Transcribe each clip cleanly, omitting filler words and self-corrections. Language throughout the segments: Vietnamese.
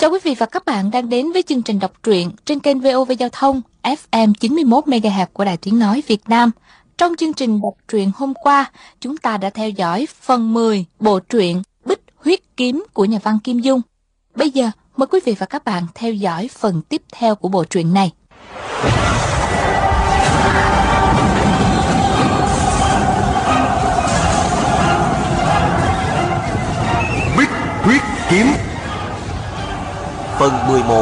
Chào quý vị và các bạn đang đến với chương trình đọc truyện trên kênh VOV Giao thông FM 91 MHz của Đài Tiếng nói Việt Nam. Trong chương trình đọc truyện hôm qua, chúng ta đã theo dõi phần 10 bộ truyện Bích Huyết Kiếm của nhà văn Kim Dung. Bây giờ, mời quý vị và các bạn theo dõi phần tiếp theo của bộ truyện này. Bích Huyết Kiếm phần 11.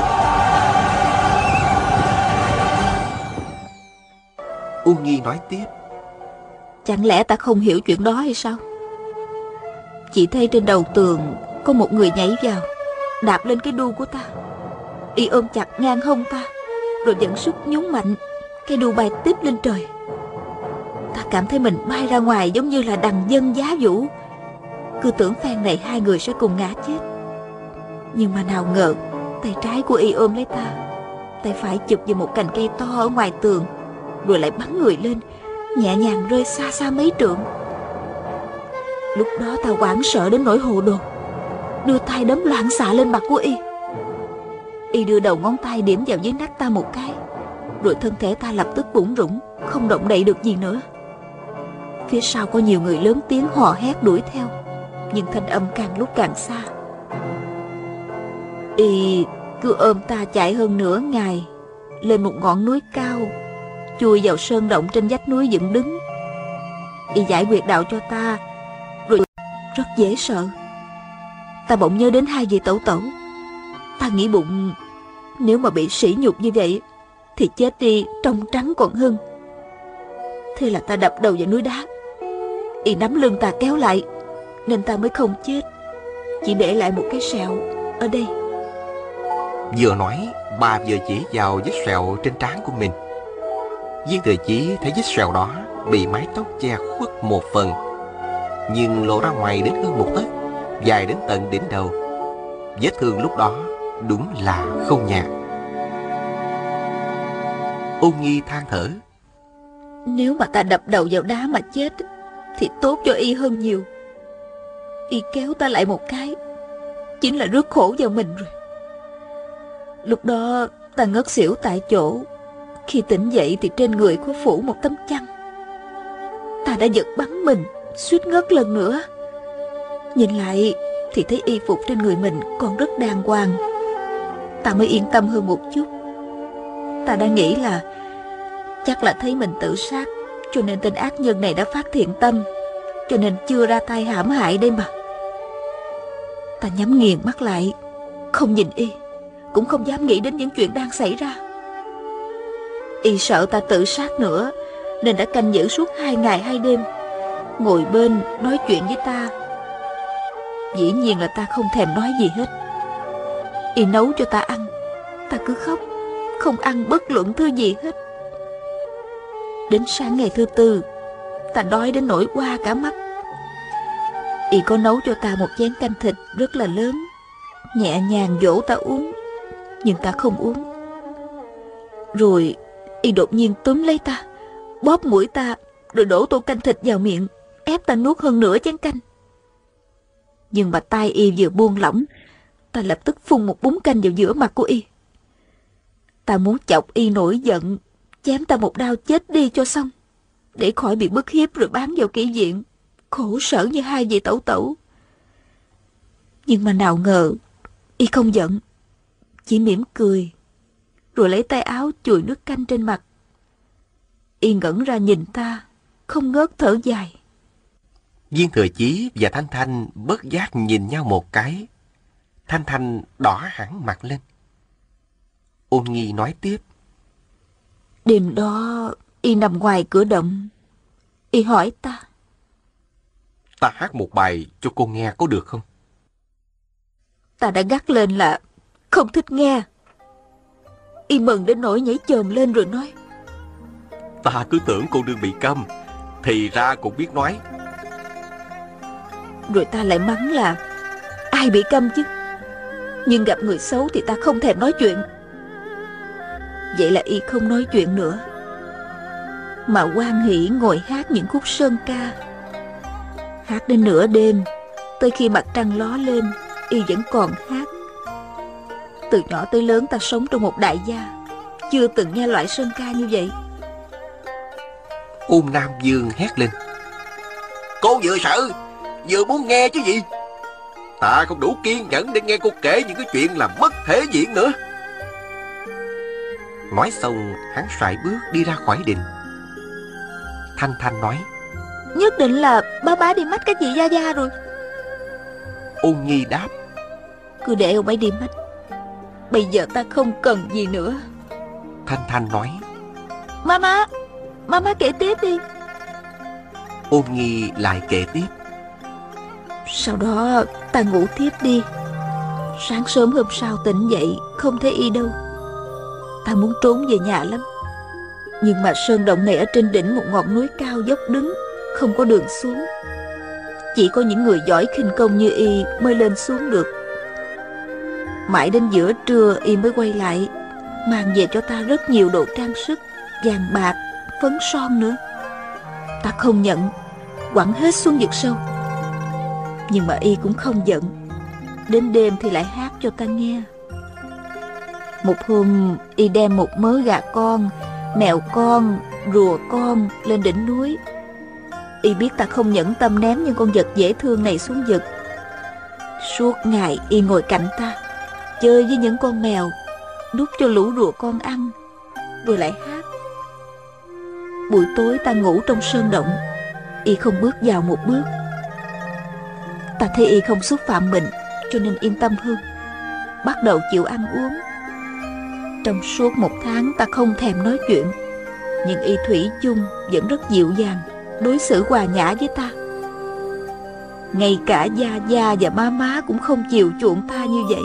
Ung Nhi nói tiếp: Chẳng lẽ ta không hiểu chuyện đó hay sao? Chỉ thấy trên đầu tường có một người nhảy vào, đạp lên cái đu của ta. Y ôm chặt ngang hông ta, rồi dẫn sức nhún mạnh, cái đu bay tiếp lên trời. Ta cảm thấy mình bay ra ngoài giống như là đằng dân giá vũ. Cứ tưởng phen này hai người sẽ cùng ngã chết. Nhưng mà nào ngờ tay trái của Y ôm lấy ta, tay phải chụp vào một cành cây to ở ngoài tường, rồi lại bắn người lên, nhẹ nhàng rơi xa xa mấy trượng. Lúc đó ta hoảng sợ đến nỗi hồ đồ, đưa tay đấm loạn xạ lên mặt của Y. Y đưa đầu ngón tay điểm vào dưới nách ta một cái, rồi thân thể ta lập tức bủn rủn, không động đậy được gì nữa. Phía sau có nhiều người lớn tiếng hò hét đuổi theo, nhưng thanh âm càng lúc càng xa. Y cứ ôm ta chạy hơn nửa ngày, lên một ngọn núi cao, chui vào sơn động trên vách núi dựng đứng. Y giải huyệt đạo cho ta, rồi rất dễ sợ. Ta bỗng nhớ đến hai vị tẩu tẩu. Ta nghĩ bụng, nếu mà bị sỉ nhục như vậy thì chết đi trong trắng còn hơn. Thế là ta đập đầu vào núi đá. Y nắm lưng ta kéo lại, nên ta mới không chết, chỉ để lại một cái sẹo ở đây. Vừa nói, bà vừa chỉ vào vết sẹo trên trán của mình. Viên Thừa Chí thấy vết sẹo đó bị mái tóc che khuất một phần, nhưng lộ ra ngoài đến hơn một tấc, dài đến tận đỉnh đầu. Vết thương lúc đó đúng là không nhẹ. Ung Nhi than thở: Nếu mà ta đập đầu vào đá mà chết thì tốt cho Y hơn nhiều. Y kéo ta lại một cái, chính là rước khổ vào mình rồi. Lúc đó ta ngất xỉu tại chỗ. Khi tỉnh dậy thì trên người có phủ một tấm chăn. Ta đã giật bắn mình, suýt ngất lần nữa. Nhìn lại thì thấy y phục trên người mình còn rất đàng hoàng. Ta mới yên tâm hơn một chút. Ta đã nghĩ là chắc là thấy mình tự sát, cho nên tên ác nhân này đã phát thiện tâm, cho nên chưa ra tay hãm hại đây mà. Ta nhắm nghiền mắt lại, không nhìn Y, cũng không dám nghĩ đến những chuyện đang xảy ra. Y sợ ta tự sát nữa, nên đã canh giữ suốt 2 ngày 2 đêm, ngồi bên nói chuyện với ta. Dĩ nhiên là ta không thèm nói gì hết. Y nấu cho ta ăn, ta cứ khóc, không ăn bất luận thứ gì hết. Đến sáng ngày thứ tư, ta đói đến nỗi hoa cả mắt. Y có nấu cho ta một chén canh thịt rất là lớn, nhẹ nhàng dỗ ta uống, nhưng ta không uống. Rồi Y đột nhiên túm lấy ta, bóp mũi ta, rồi đổ tô canh thịt vào miệng, ép ta nuốt hơn nửa chén canh. Nhưng mà tay Y vừa buông lỏng, ta lập tức phun một búng canh vào giữa mặt của Y. Ta muốn chọc Y nổi giận, chém ta một đao chết đi cho xong, để khỏi bị bức hiếp rồi bán vào kỹ viện, khổ sở như hai vị tẩu tẩu. Nhưng mà nào ngờ Y không giận, chỉ mỉm cười, rồi lấy tay áo chùi nước canh trên mặt. Y ngẩn ra nhìn ta, không ngớt thở dài. Viên Thừa Chí và Thanh Thanh bất giác nhìn nhau một cái. Thanh Thanh đỏ hẳn mặt lên. Ôn Nhi nói tiếp: Đêm đó Y nằm ngoài cửa động. Y hỏi ta: Ta hát một bài cho cô nghe có được không? Ta đã gắt lên là không thích nghe. Y mừng đến nỗi nhảy chồm lên rồi nói: Ta cứ tưởng cô đương bị câm, thì ra cũng biết nói. Rồi ta lại mắng là ai bị câm chứ, nhưng gặp người xấu thì ta không thèm nói chuyện. Vậy là Y không nói chuyện nữa, mà hoan hỉ ngồi hát những khúc sơn ca. Hát đến nửa đêm, tới khi mặt trăng ló lên, Y vẫn còn hát. Từ nhỏ tới lớn ta sống trong một đại gia, chưa từng nghe loại sơn ca như vậy. Ôn Nam Dương hét lên: Cô vừa sợ vừa muốn nghe chứ gì. Ta không đủ kiên nhẫn để nghe cô kể những cái chuyện làm mất thể diện nữa. Nói xong hắn sải bước đi ra khỏi đình. Thanh Thanh nói: Nhất định là bá đi mách cái chị Gia Gia rồi. Ôn Nhi đáp: Cứ để ông ấy đi mách, bây giờ ta không cần gì nữa. Thanh Thanh nói: Má kể tiếp đi. Ôn Nhi lại kể tiếp: Sau đó ta ngủ thiếp đi. Sáng sớm hôm sau tỉnh dậy không thấy y đâu. Ta muốn trốn về nhà lắm, nhưng mà sơn động này ở trên đỉnh một ngọn núi cao dốc đứng, không có đường xuống. Chỉ có những người giỏi khinh công như y mới lên xuống được. Mãi đến giữa trưa y mới quay lại, mang về cho ta rất nhiều đồ trang sức, vàng bạc, phấn son nữa. Ta không nhận, quẳng hết xuống vực sâu. Nhưng mà y cũng không giận. Đến đêm thì lại hát cho ta nghe. Một hôm y đem một mớ gà con, mèo con, rùa con lên đỉnh núi. Y biết ta không nhẫn tâm ném những con vật dễ thương này xuống vực. Suốt ngày y ngồi cạnh ta, chơi với những con mèo, đút cho lũ rùa con ăn, rồi lại hát. Buổi tối ta ngủ trong sơn động, y không bước vào một bước. Ta thấy y không xúc phạm mình, cho nên yên tâm hơn, bắt đầu chịu ăn uống. Trong suốt 1 tháng ta không thèm nói chuyện, nhưng y thủy chung vẫn rất dịu dàng, đối xử hòa nhã với ta. Ngay cả Gia Gia và má cũng không chiều chuộng ta như vậy.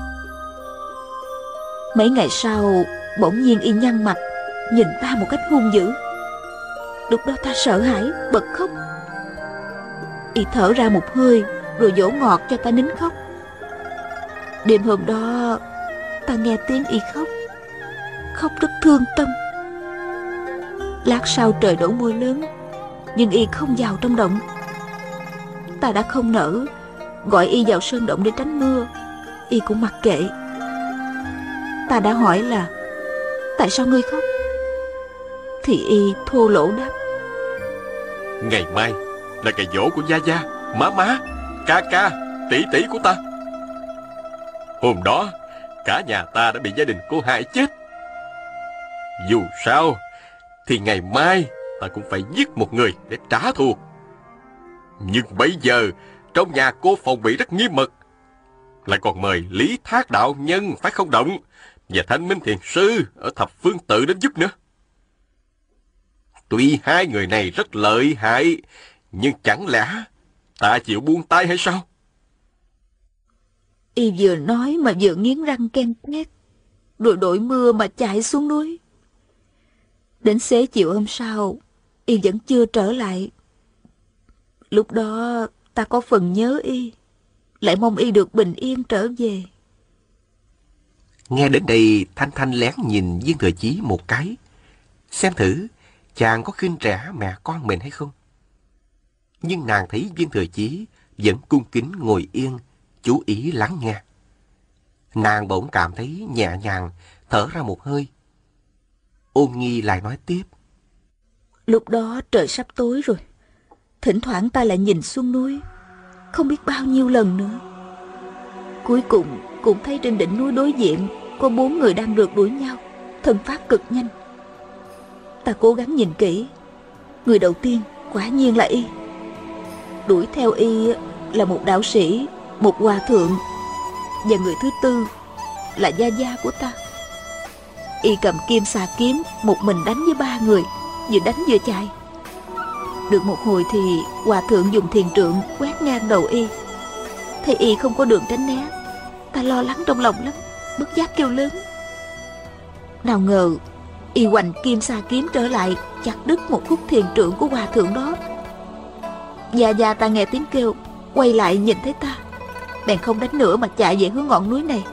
Mấy ngày sau, bỗng nhiên y nhăn mặt, nhìn ta một cách hung dữ. Lúc đó ta sợ hãi, bật khóc. Y thở ra một hơi, rồi dỗ ngọt cho ta nín khóc. Đêm hôm đó, ta nghe tiếng y khóc, khóc rất thương tâm. Lát sau trời đổ mưa lớn, nhưng y không vào trong động. Ta đã không nỡ gọi y vào sơn động để tránh mưa, y cũng mặc kệ. Ta đã hỏi là: Tại sao ngươi khóc? Thì y thô lỗ đáp: Ngày mai là ngày giỗ của Gia Gia, má, ca, tỷ của ta. Hôm đó cả nhà ta đã bị gia đình cô hại chết. Dù sao thì ngày mai ta cũng phải giết một người để trả thù. Nhưng bây giờ trong nhà cô phòng bị rất nghiêm mật, lại còn mời Lý Thác đạo nhân phải không động và Thanh Minh thiền sư ở Thập Phương Tự đến giúp nữa. Tuy hai người này rất lợi hại, nhưng chẳng lẽ ta chịu buông tay hay sao? Y vừa nói mà vừa nghiến răng ken két, rồi đội mưa mà chạy xuống núi. Đến xế chiều hôm sau, y vẫn chưa trở lại. Lúc đó ta có phần nhớ y, lại mong y được bình yên trở về. Nghe đến đây, Thanh Thanh lén nhìn Viên Thừa Chí một cái, xem thử chàng có khinh rẻ mẹ con mình hay không. Nhưng nàng thấy Viên Thừa Chí vẫn cung kính ngồi yên, chú ý lắng nghe. Nàng bỗng cảm thấy nhẹ nhàng, thở ra một hơi. Ôn Nhi lại nói tiếp: Lúc đó trời sắp tối rồi. Thỉnh thoảng ta lại nhìn xuống núi, không biết bao nhiêu lần nữa. Cuối cùng cũng thấy trên đỉnh núi đối diện có 4 người đang rượt đuổi nhau, thân pháp cực nhanh. Ta cố gắng nhìn kỹ. Người đầu tiên quả nhiên là y. Đuổi theo y là một đạo sĩ, một hòa thượng, và người thứ tư là Gia Gia của ta. Y cầm kim xà kiếm, một mình đánh với 3 người, vừa đánh vừa chạy. Được một hồi thì hòa thượng dùng thiền trượng quét ngang đầu y. Thấy y không có đường tránh né, ta lo lắng trong lòng lắm, bất giác kêu lớn. Nào ngờ y hoành kim xà kiếm trở lại, chặt đứt một khúc thiền trượng của hòa thượng đó. Gia Gia ta nghe tiếng kêu, quay lại nhìn thấy ta, bèn không đánh nữa mà chạy về hướng ngọn núi này.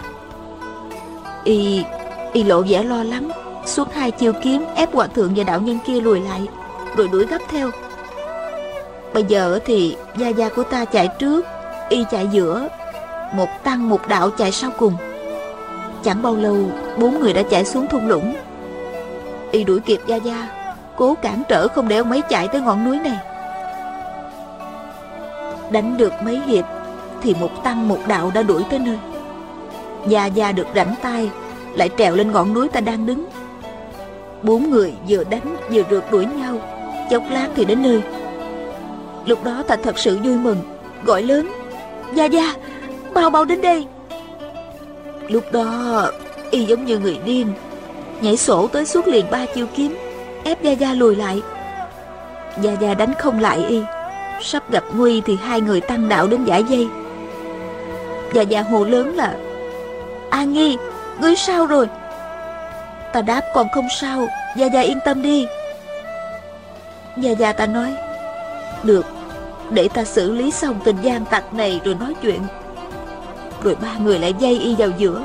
Y lộ vẻ lo lắng, suốt 2 chiêu kiếm ép hòa thượng và đạo nhân kia lùi lại, rồi đuổi gấp theo. Bây giờ thì Gia Gia của ta chạy trước, y chạy giữa, một tăng một đạo chạy sau cùng. Chẳng bao lâu 4 người đã chạy xuống thung lũng. Y đuổi kịp Gia Gia, cố cản trở không để ông ấy chạy tới ngọn núi này. Đánh được mấy hiệp thì một tăng một đạo đã đuổi tới nơi. Gia Gia được rảnh tay, lại trèo lên ngọn núi ta đang đứng. 4 người vừa đánh vừa rượt đuổi nhau, chốc lát thì đến nơi. Lúc đó ta thật sự vui mừng, gọi lớn: Gia Gia, mau mau đến đây. Lúc đó Y giống như người điên, nhảy sổ tới suốt liền 3 chiêu kiếm, ép Gia Gia lùi lại. Gia Gia đánh không lại Y. Sắp gặp nguy thì 2 người tăng đạo đến giải dây. Gia Gia hồ lớn là: A Nghi, ngươi sao rồi? Ta đáp: còn không sao, Gia Gia yên tâm đi. Gia Gia ta nói: được, để ta xử lý xong tình gian tặc này rồi nói chuyện. Rồi 3 người lại dây Y vào giữa.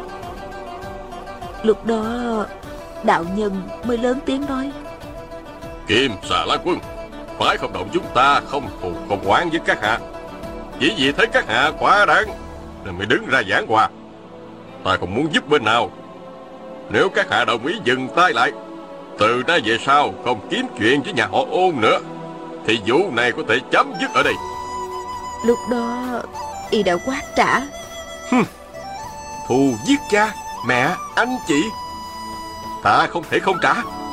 Lúc đó đạo nhân mới lớn tiếng nói: Kim Xà La Quân, phái không động chúng ta không thù không oán với các hạ. Chỉ vì thấy các hạ quá đáng nên mới đứng ra giảng hòa. Ta không muốn giúp bên nào. Nếu các hạ đồng ý dừng tay lại, từ nay về sau không kiếm chuyện với nhà họ Ôn nữa, thì vụ này có thể chấm dứt ở đây. Lúc đó Y đã quát trả: Thù giết cha, mẹ, anh chị, ta không thể không trả.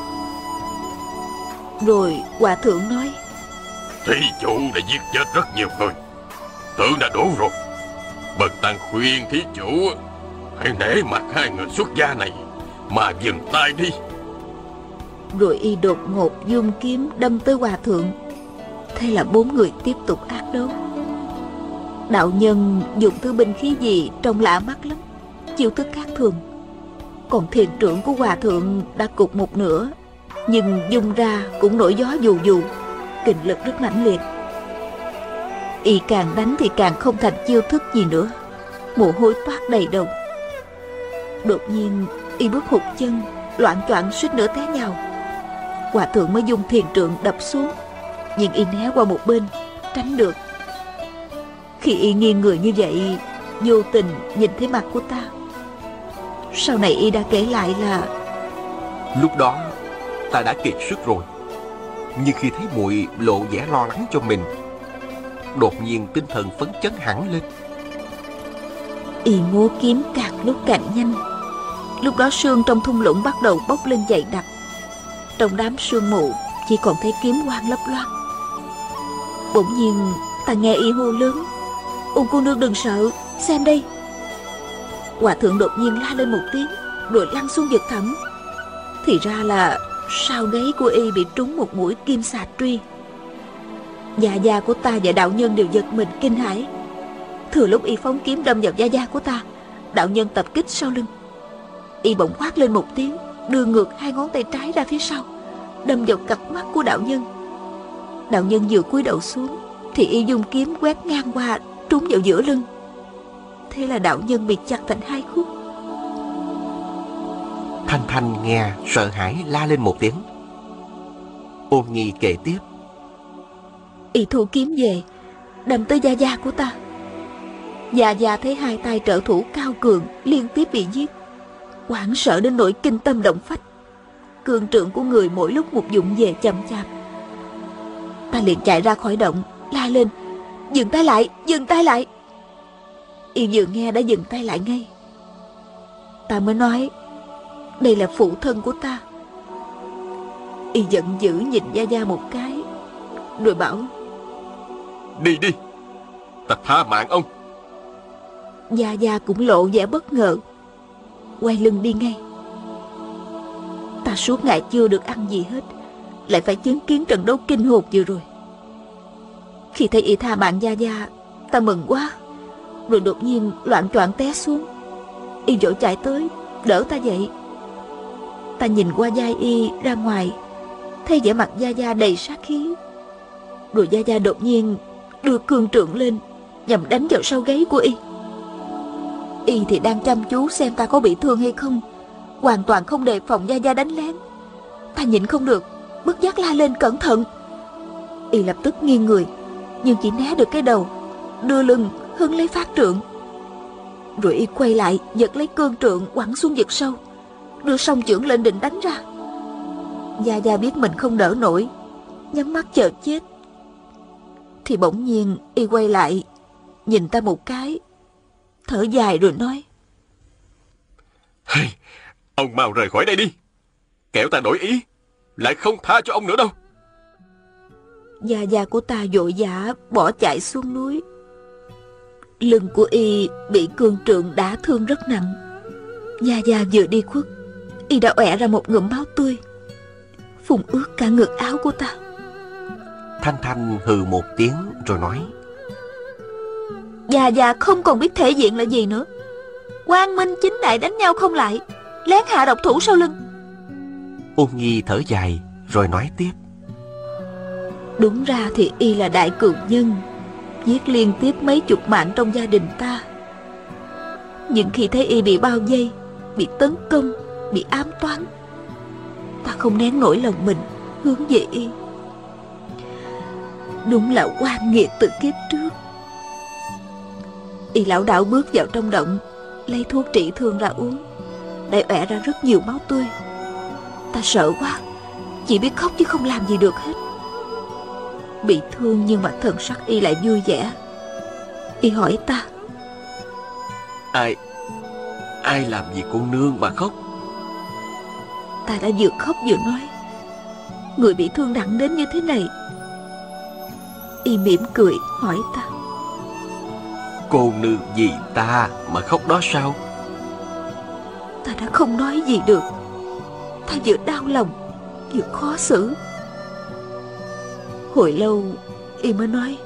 Rồi hòa thượng nói: Thí chủ đã giết chết rất nhiều người, tưởng đã đủ rồi. Bần tăng khuyên thí chủ hãy nể mặt 2 người xuất gia này mà dừng tay đi. Rồi Y đột ngột giương kiếm đâm tới hòa thượng. Thế là 4 người tiếp tục ác đấu. Đạo nhân dùng thứ binh khí gì trông lạ mắt lắm, chiêu thức khác thường. Còn thiền trưởng của hòa thượng đã cụt một nửa, nhưng dung ra cũng nổi gió dù dù, kình lực rất mãnh liệt. Y càng đánh thì càng không thành chiêu thức gì nữa, mồ hôi toát đầy đầu. Đột nhiên Y bước hụt chân, loạng choạng suýt nữa té nhào. Hòa thượng mới dùng thiền trượng đập xuống, nhưng Y né qua một bên, tránh được. Khi Y nghiêng người như vậy, vô tình nhìn thấy mặt của ta. Sau này Y đã kể lại là: Lúc đó ta đã kiệt sức rồi, nhưng khi thấy muội lộ vẻ lo lắng cho mình, đột nhiên tinh thần phấn chấn hẳn lên. Y múa kiếm càng lúc càng nhanh. Lúc đó sương trong thung lũng bắt đầu bốc lên dày đặc. Trong đám sương mù chỉ còn thấy kiếm quang lấp loáng. Bỗng nhiên ta nghe Y hô lớn: Ôn cô nương đừng sợ, xem đây. Hòa thượng đột nhiên la lên một tiếng, rồi lăn xuống vực thẳm. Thì ra là sau gáy của Y bị trúng một mũi kim xà truy. Gia Gia của ta và đạo nhân đều giật mình kinh hãi. Thừa lúc Y phóng kiếm đâm vào Gia Gia của ta, đạo nhân tập kích sau lưng. Y bỗng quát lên một tiếng, đưa ngược 2 ngón tay trái ra phía sau, đâm vào cặp mắt của đạo nhân. Đạo nhân vừa cúi đầu xuống thì Y dùng kiếm quét ngang qua, trúng vào giữa lưng. Thế là đạo nhân bị chặt thành 2 khúc. Thanh Thanh nghe sợ hãi la lên một tiếng. Ôn Nhi kể tiếp: Y thu kiếm về, đâm tới Gia Gia của ta. Gia Gia thấy 2 tay trợ thủ cao cường liên tiếp bị giết, hoảng sợ đến nỗi kinh tâm động phách. Cương trượng của người mỗi lúc một vụng về chậm chạp. Ta liền chạy ra khỏi động, la lên: Dừng tay lại, dừng tay lại. Y vừa nghe đã dừng tay lại ngay. Ta mới nói: Đây là phụ thân của ta. Y giận dữ nhìn Gia Gia một cái, rồi bảo: Đi đi, ta tha mạng ông. Gia Gia cũng lộ vẻ bất ngờ, quay lưng đi ngay. Ta suốt ngày chưa được ăn gì hết, lại phải chứng kiến trận đấu kinh hồn vừa rồi. Khi thấy Y tha mạng Gia Gia, ta mừng quá, rồi đột nhiên loạng choạng té xuống. Y vội chạy tới đỡ ta dậy. Ta nhìn qua vai Y ra ngoài, thấy vẻ mặt Gia Gia đầy sát khí. Rồi Gia Gia đột nhiên đưa cương trượng lên, nhằm đánh vào sau gáy của Y. Y thì đang chăm chú xem ta có bị thương hay không, hoàn toàn không đề phòng Gia Gia đánh lén. Ta nhịn không được, bất giác la lên: Cẩn thận. Y lập tức nghiêng người, nhưng chỉ né được cái đầu, đưa lưng hứng lấy phát trượng. Rồi y quay lại giật lấy cương trượng quẳng xuống vực sâu, đưa song chưởng lên định đánh ra. Gia Gia biết mình không đỡ nổi, nhắm mắt chờ chết. Thì bỗng nhiên y quay lại, nhìn ta một cái, thở dài rồi nói: Hey, ông mau rời khỏi đây đi, kẻo ta đổi ý, lại không tha cho ông nữa đâu. Gia Gia của ta vội vã bỏ chạy xuống núi. Lưng của y bị cương trượng đả thương rất nặng. Gia Gia vừa đi khuất, y đã ọe ra một ngụm máu tươi, phun ướt cả ngực áo của ta. Thanh Thanh hừ một tiếng rồi nói: Gia Gia không còn biết thể diện là gì nữa. Quang minh chính đại đánh nhau không lại, lén hạ độc thủ sau lưng. Ôn Nhi thở dài rồi nói tiếp: Đúng ra thì y là đại cường nhân, giết liên tiếp mấy chục mạng trong gia đình ta. Nhưng khi thấy y bị bao vây, bị tấn công, bị ám toán, ta không nén nổi lòng mình hướng về y. Đúng là oan nghiệt từ kiếp trước. Y lảo đảo bước vào trong động, lấy thuốc trị thương ra uống, lại ọe ra rất nhiều máu tươi. Ta sợ quá, chỉ biết khóc chứ không làm gì được hết. Bị thương nhưng mà thần sắc y lại vui vẻ. Y hỏi ta: Ai làm gì cô nương mà khóc? Ta đã vừa khóc vừa nói: Người bị thương nặng đến như thế này. Y mỉm cười hỏi ta: Cô nương vì ta mà khóc đó sao? Ta đã không nói gì được. Ta vừa đau lòng vừa khó xử. Hồi lâu y mới nói: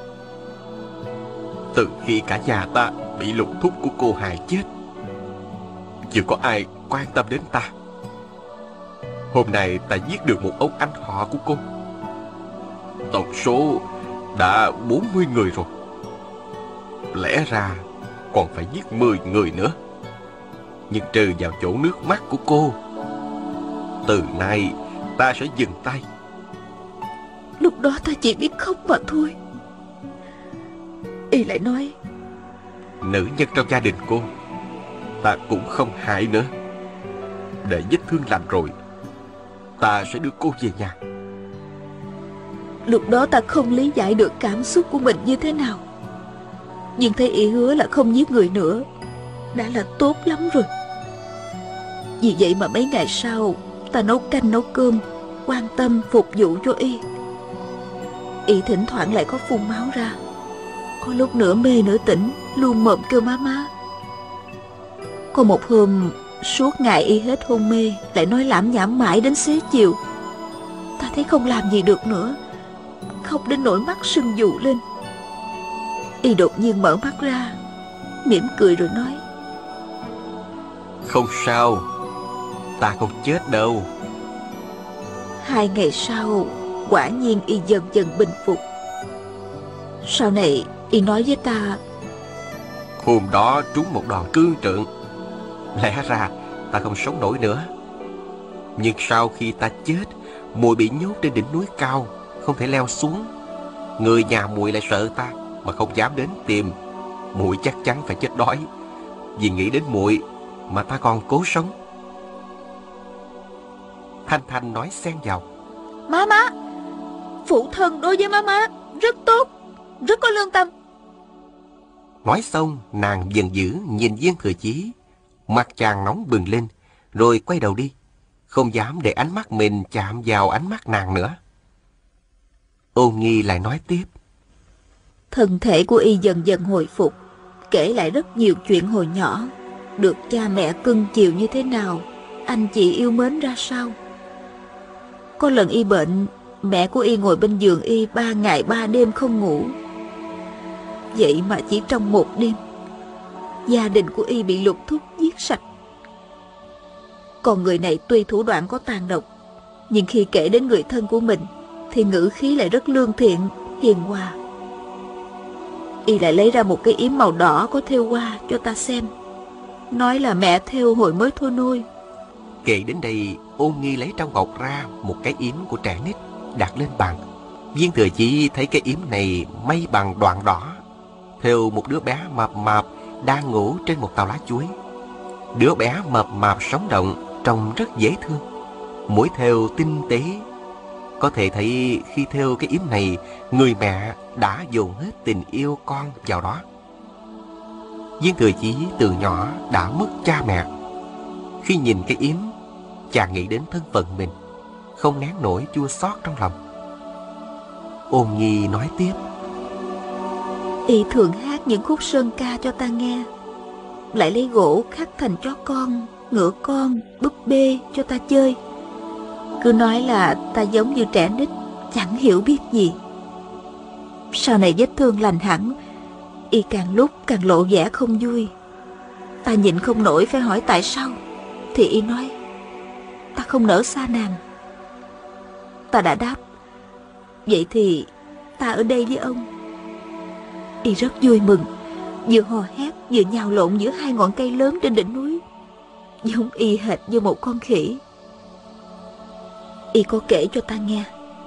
Từ khi cả nhà ta bị lục thúc của cô hại chết, chưa có ai quan tâm đến ta. Hôm nay ta giết được một ông anh họ của cô. Tổng số đã 40 người rồi. Lẽ ra còn phải giết 10 người nữa, nhưng trừ vào chỗ nước mắt của cô. Từ nay ta sẽ dừng tay. Lúc đó ta chỉ biết khóc mà thôi. Y lại nói: Nữ nhân trong gia đình cô ta cũng không hại nữa. Để vết thương lành rồi, ta sẽ đưa cô về nhà. Lúc đó ta không lý giải được cảm xúc của mình như thế nào, nhưng thấy y hứa là không giết người nữa đã là tốt lắm rồi. Vì vậy mà mấy ngày sau, ta nấu canh nấu cơm, quan tâm phục vụ cho y. Y thỉnh thoảng lại có phun máu ra, có lúc nửa mê nửa tỉnh, luôn mồm kêu má má. Có một hôm, suốt ngày y hết hôn mê, lại nói lảm nhảm mãi đến xế chiều. Ta thấy không làm gì được nữa, khóc đến nỗi mắt sưng vù lên. Y đột nhiên mở mắt ra, mỉm cười rồi nói: Không sao, ta không chết đâu. 2 ngày sau, quả nhiên y dần dần bình phục. Sau này y nói với ta: Hôm đó trúng một đòn cương trượng, lẽ ra ta không sống nổi nữa. Nhưng sau khi ta chết, muội bị nhốt trên đỉnh núi cao, không thể leo xuống. Người nhà muội lại sợ ta mà không dám đến tìm. Muội chắc chắn phải chết đói. Vì nghĩ đến muội mà ta còn cố sống. Thanh Thanh nói xen vào: Má má, phụ thân đối với má má rất tốt, rất có lương tâm. Nói xong, nàng giận dữ nhìn Viên Thừa Chí. Mặt chàng nóng bừng lên, rồi quay đầu đi, không dám để ánh mắt mình chạm vào ánh mắt nàng nữa. Ôn Nhi lại nói tiếp: Thân thể của y dần dần hồi phục, kể lại rất nhiều chuyện hồi nhỏ, được cha mẹ cưng chiều như thế nào, anh chị yêu mến ra sao. Có lần y bệnh, mẹ của y ngồi bên giường y 3 ngày 3 đêm không ngủ. Vậy mà chỉ trong một đêm, gia đình của y bị lục thúc giết sạch. Còn người này tuy thủ đoạn có tàn độc, nhưng khi kể đến người thân của mình thì ngữ khí lại rất lương thiện, hiền hòa. Y lại lấy ra một cái yếm màu đỏ có thêu hoa cho ta xem, nói là mẹ thêu hồi mới thôi nôi. Kể đến đây, Ôn Nhi lấy trong bọc ra một cái yếm của trẻ nít, đặt lên bàn. Viên Thừa Chí thấy cái yếm này may bằng đoạn đỏ, thêu một đứa bé mập mạp đang ngủ trên một tàu lá chuối. Đứa bé mập mạp sống động, trông rất dễ thương. Mũi thêu tinh tế. Có thể thấy khi thêu cái yếm này, người mẹ đã dồn hết tình yêu con vào đó. Viên Thừa Chí từ nhỏ đã mất cha mẹ. Khi nhìn cái yếm, chàng nghĩ đến thân phận mình, không nén nổi chua xót trong lòng. Ôn Nhi nói tiếp: Y thường hát những khúc sơn ca cho ta nghe, lại lấy gỗ khắc thành chó con, ngựa con, búp bê cho ta chơi. Cứ nói là ta giống như trẻ nít, chẳng hiểu biết gì. Sau này vết thương lành hẳn, Y càng lúc càng lộ vẻ không vui. Ta nhịn không nổi phải hỏi tại sao, thì Y nói ta không nỡ xa nàng. Ta đã đáp: vậy thì ta ở đây với ông. Y rất vui mừng, vừa hò hét vừa nhào lộn giữa hai ngọn cây lớn trên đỉnh núi, giống y hệt như một con khỉ. Y có kể cho ta nghe: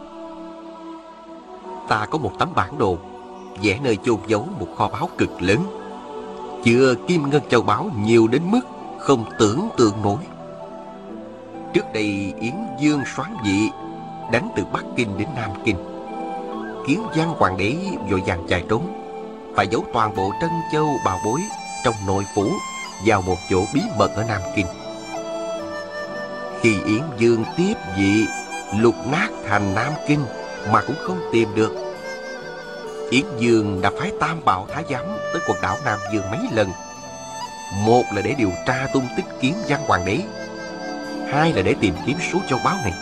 ta có một tấm bản đồ vẽ nơi chôn giấu một kho báu cực lớn, chứa kim ngân châu báu nhiều đến mức không tưởng tượng nổi. Trước đây Yến Dương Soán Vị đánh từ Bắc Kinh đến Nam Kinh. Kiến Văn Hoàng đế vội vàng chạy trốn, phải giấu toàn bộ trân châu bảo bối trong nội phủ vào một chỗ bí mật ở Nam Kinh. Khi Yến Dương tiếp vị lục nát thành Nam Kinh mà cũng không tìm được, Yến Dương đã phái Tam Bảo Thái giám tới quần đảo Nam Dương mấy lần. Một là để điều tra tung tích Kiến Văn Hoàng đế, hai là để tìm kiếm số châu báu này.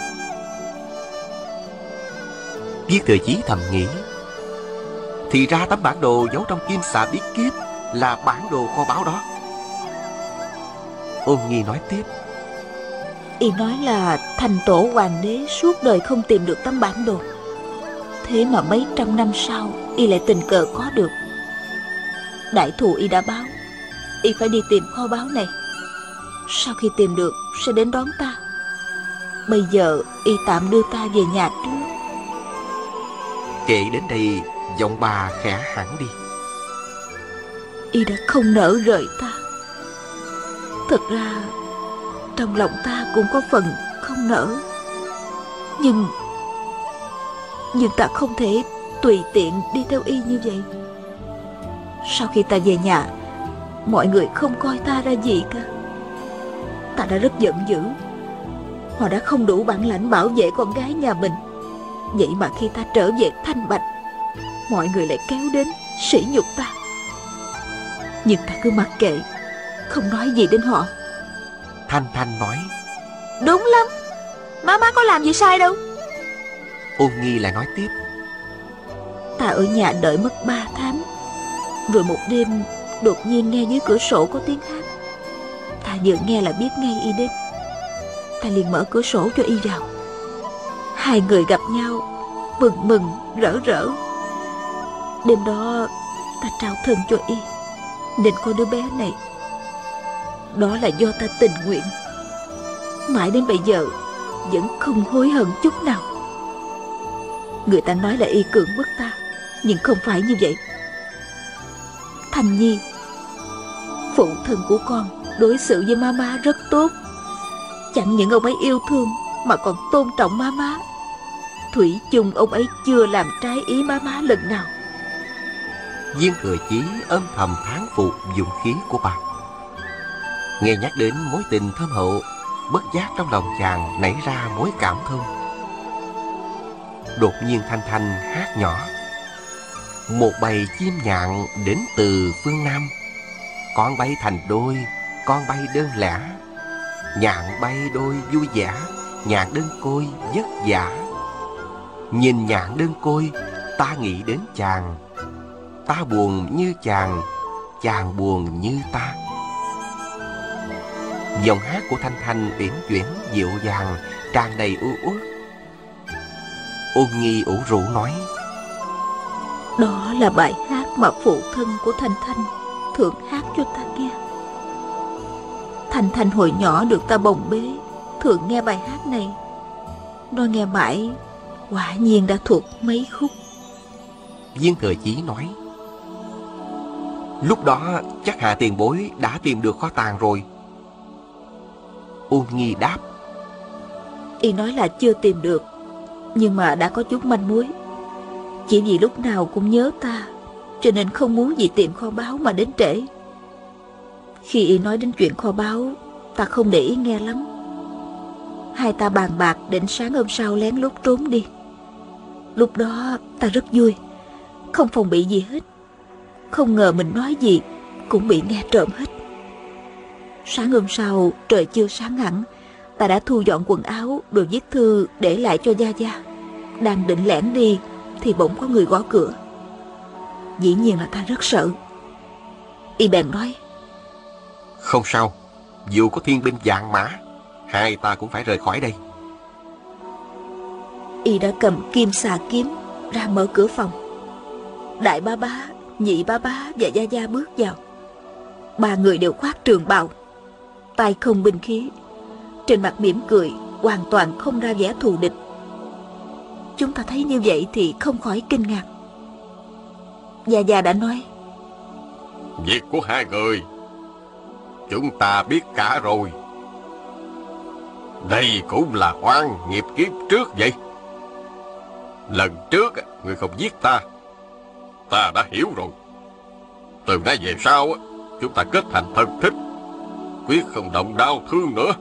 Viên Thừa Chí thầm nghĩ, thì ra tấm bản đồ giấu trong Kim Xà Bí Kíp là bản đồ kho báu đó. Ôn Nhi nói tiếp: Y nói là thành tổ hoàng đế suốt đời không tìm được tấm bản đồ, thế mà mấy trăm năm sau Y lại tình cờ có được. Đại thù Y đã báo Y phải đi tìm kho báu này, sau khi tìm được sẽ đến đón ta. Bây giờ Y tạm đưa ta về nhà trước. Kể đến đây, giọng bà khẽ hẳn đi. Y đã không nỡ rời ta. Thật ra trong lòng ta cũng có phần không nỡ, nhưng ta không thể tùy tiện đi theo Y như vậy. Sau khi ta về nhà, mọi người không coi ta ra gì cả. Ta đã rất giận dữ. Họ đã không đủ bản lãnh bảo vệ con gái nhà mình, vậy mà khi ta trở về thanh bạch, mọi người lại kéo đến sỉ nhục ta. Nhưng ta cứ mặc kệ, không nói gì đến họ. Thanh Thanh nói: Đúng lắm, má có làm gì sai đâu. Ôn Nhi lại nói tiếp: Ta ở nhà đợi mất 3 tháng, rồi một đêm đột nhiên nghe dưới cửa sổ có tiếng hát. Ta vừa nghe là biết ngay Y đến. Ta liền mở cửa sổ cho Y vào. Hai người gặp nhau, mừng mừng rỡ rỡ. Đêm đó ta trao thân cho Y, nên có đứa bé này. Đó là do ta tình nguyện. Mãi đến bây giờ vẫn không hối hận chút nào. Người ta nói là Y cưỡng bức ta, nhưng không phải như vậy. Thanh Nhi, phụ thân của con đối xử với má rất tốt. Chẳng những ông ấy yêu thương mà còn tôn trọng má. Thủy chung ông ấy chưa làm trái ý má lần nào. Viên Thừa Chí âm thầm thán phục dụng khí của bà. Nghe nhắc đến mối tình thâm hậu, bất giác trong lòng chàng nảy ra mối cảm thông. Đột nhiên Thanh Thanh hát nhỏ: một bầy chim nhạn đến từ phương Nam, con bay thành đôi, con bay đơn lẻ. Nhạn bay đôi vui vẻ, nhạn đơn côi vất vả. Nhìn nhạn đơn côi, ta nghĩ đến chàng. Ta buồn như chàng, chàng buồn như ta. Giọng hát của Thanh Thanh uyển chuyển dịu dàng, tràn đầy u uất. Ôn Nhi ủ rũ nói: Đó là bài hát mà phụ thân của Thanh Thanh thường hát cho ta nghe. Thanh Thanh hồi nhỏ được ta bồng bế, thường nghe bài hát này. Nó nghe mãi, quả nhiên đã thuộc mấy khúc. Viên Thừa Chí nói: Lúc đó chắc Hạ tiền bối đã tìm được kho tàng rồi. Ôn Nhi đáp. Y nói là chưa tìm được, nhưng mà đã có chút manh mối. Chỉ vì lúc nào cũng nhớ ta, cho nên không muốn vì tìm kho báu mà đến trễ. Khi Y nói đến chuyện kho báu, ta không để ý nghe lắm. Hai ta bàn bạc định sáng hôm sau lén lút trốn đi. Lúc đó ta rất vui, không phòng bị gì hết. Không ngờ mình nói gì cũng bị nghe trộm hết. Sáng hôm sau trời chưa sáng hẳn, ta đã thu dọn quần áo rồi viết thư để lại cho Gia Gia. Đang định lẻn đi thì bỗng có người gõ cửa. Dĩ nhiên là ta rất sợ. Y bèn nói: Không sao, dù có thiên binh vạn mã, hai ta cũng phải rời khỏi đây. Y đã cầm kim xà kiếm ra mở cửa phòng. Đại bá bá, nhị bá bá và Gia Gia bước vào. Ba người đều khoác trường bào, tay không binh khí, trên mặt mỉm cười, hoàn toàn không ra vẻ thù địch. Chúng ta thấy như vậy thì không khỏi kinh ngạc. Gia Gia đã nói: Việc của hai người chúng ta biết cả rồi. Đây cũng là oan nghiệp kiếp trước vậy. Lần trước người không giết ta, ta đã hiểu rồi. Từ nay về sau chúng ta kết thành thân thích, quyết không động đau thương nữa.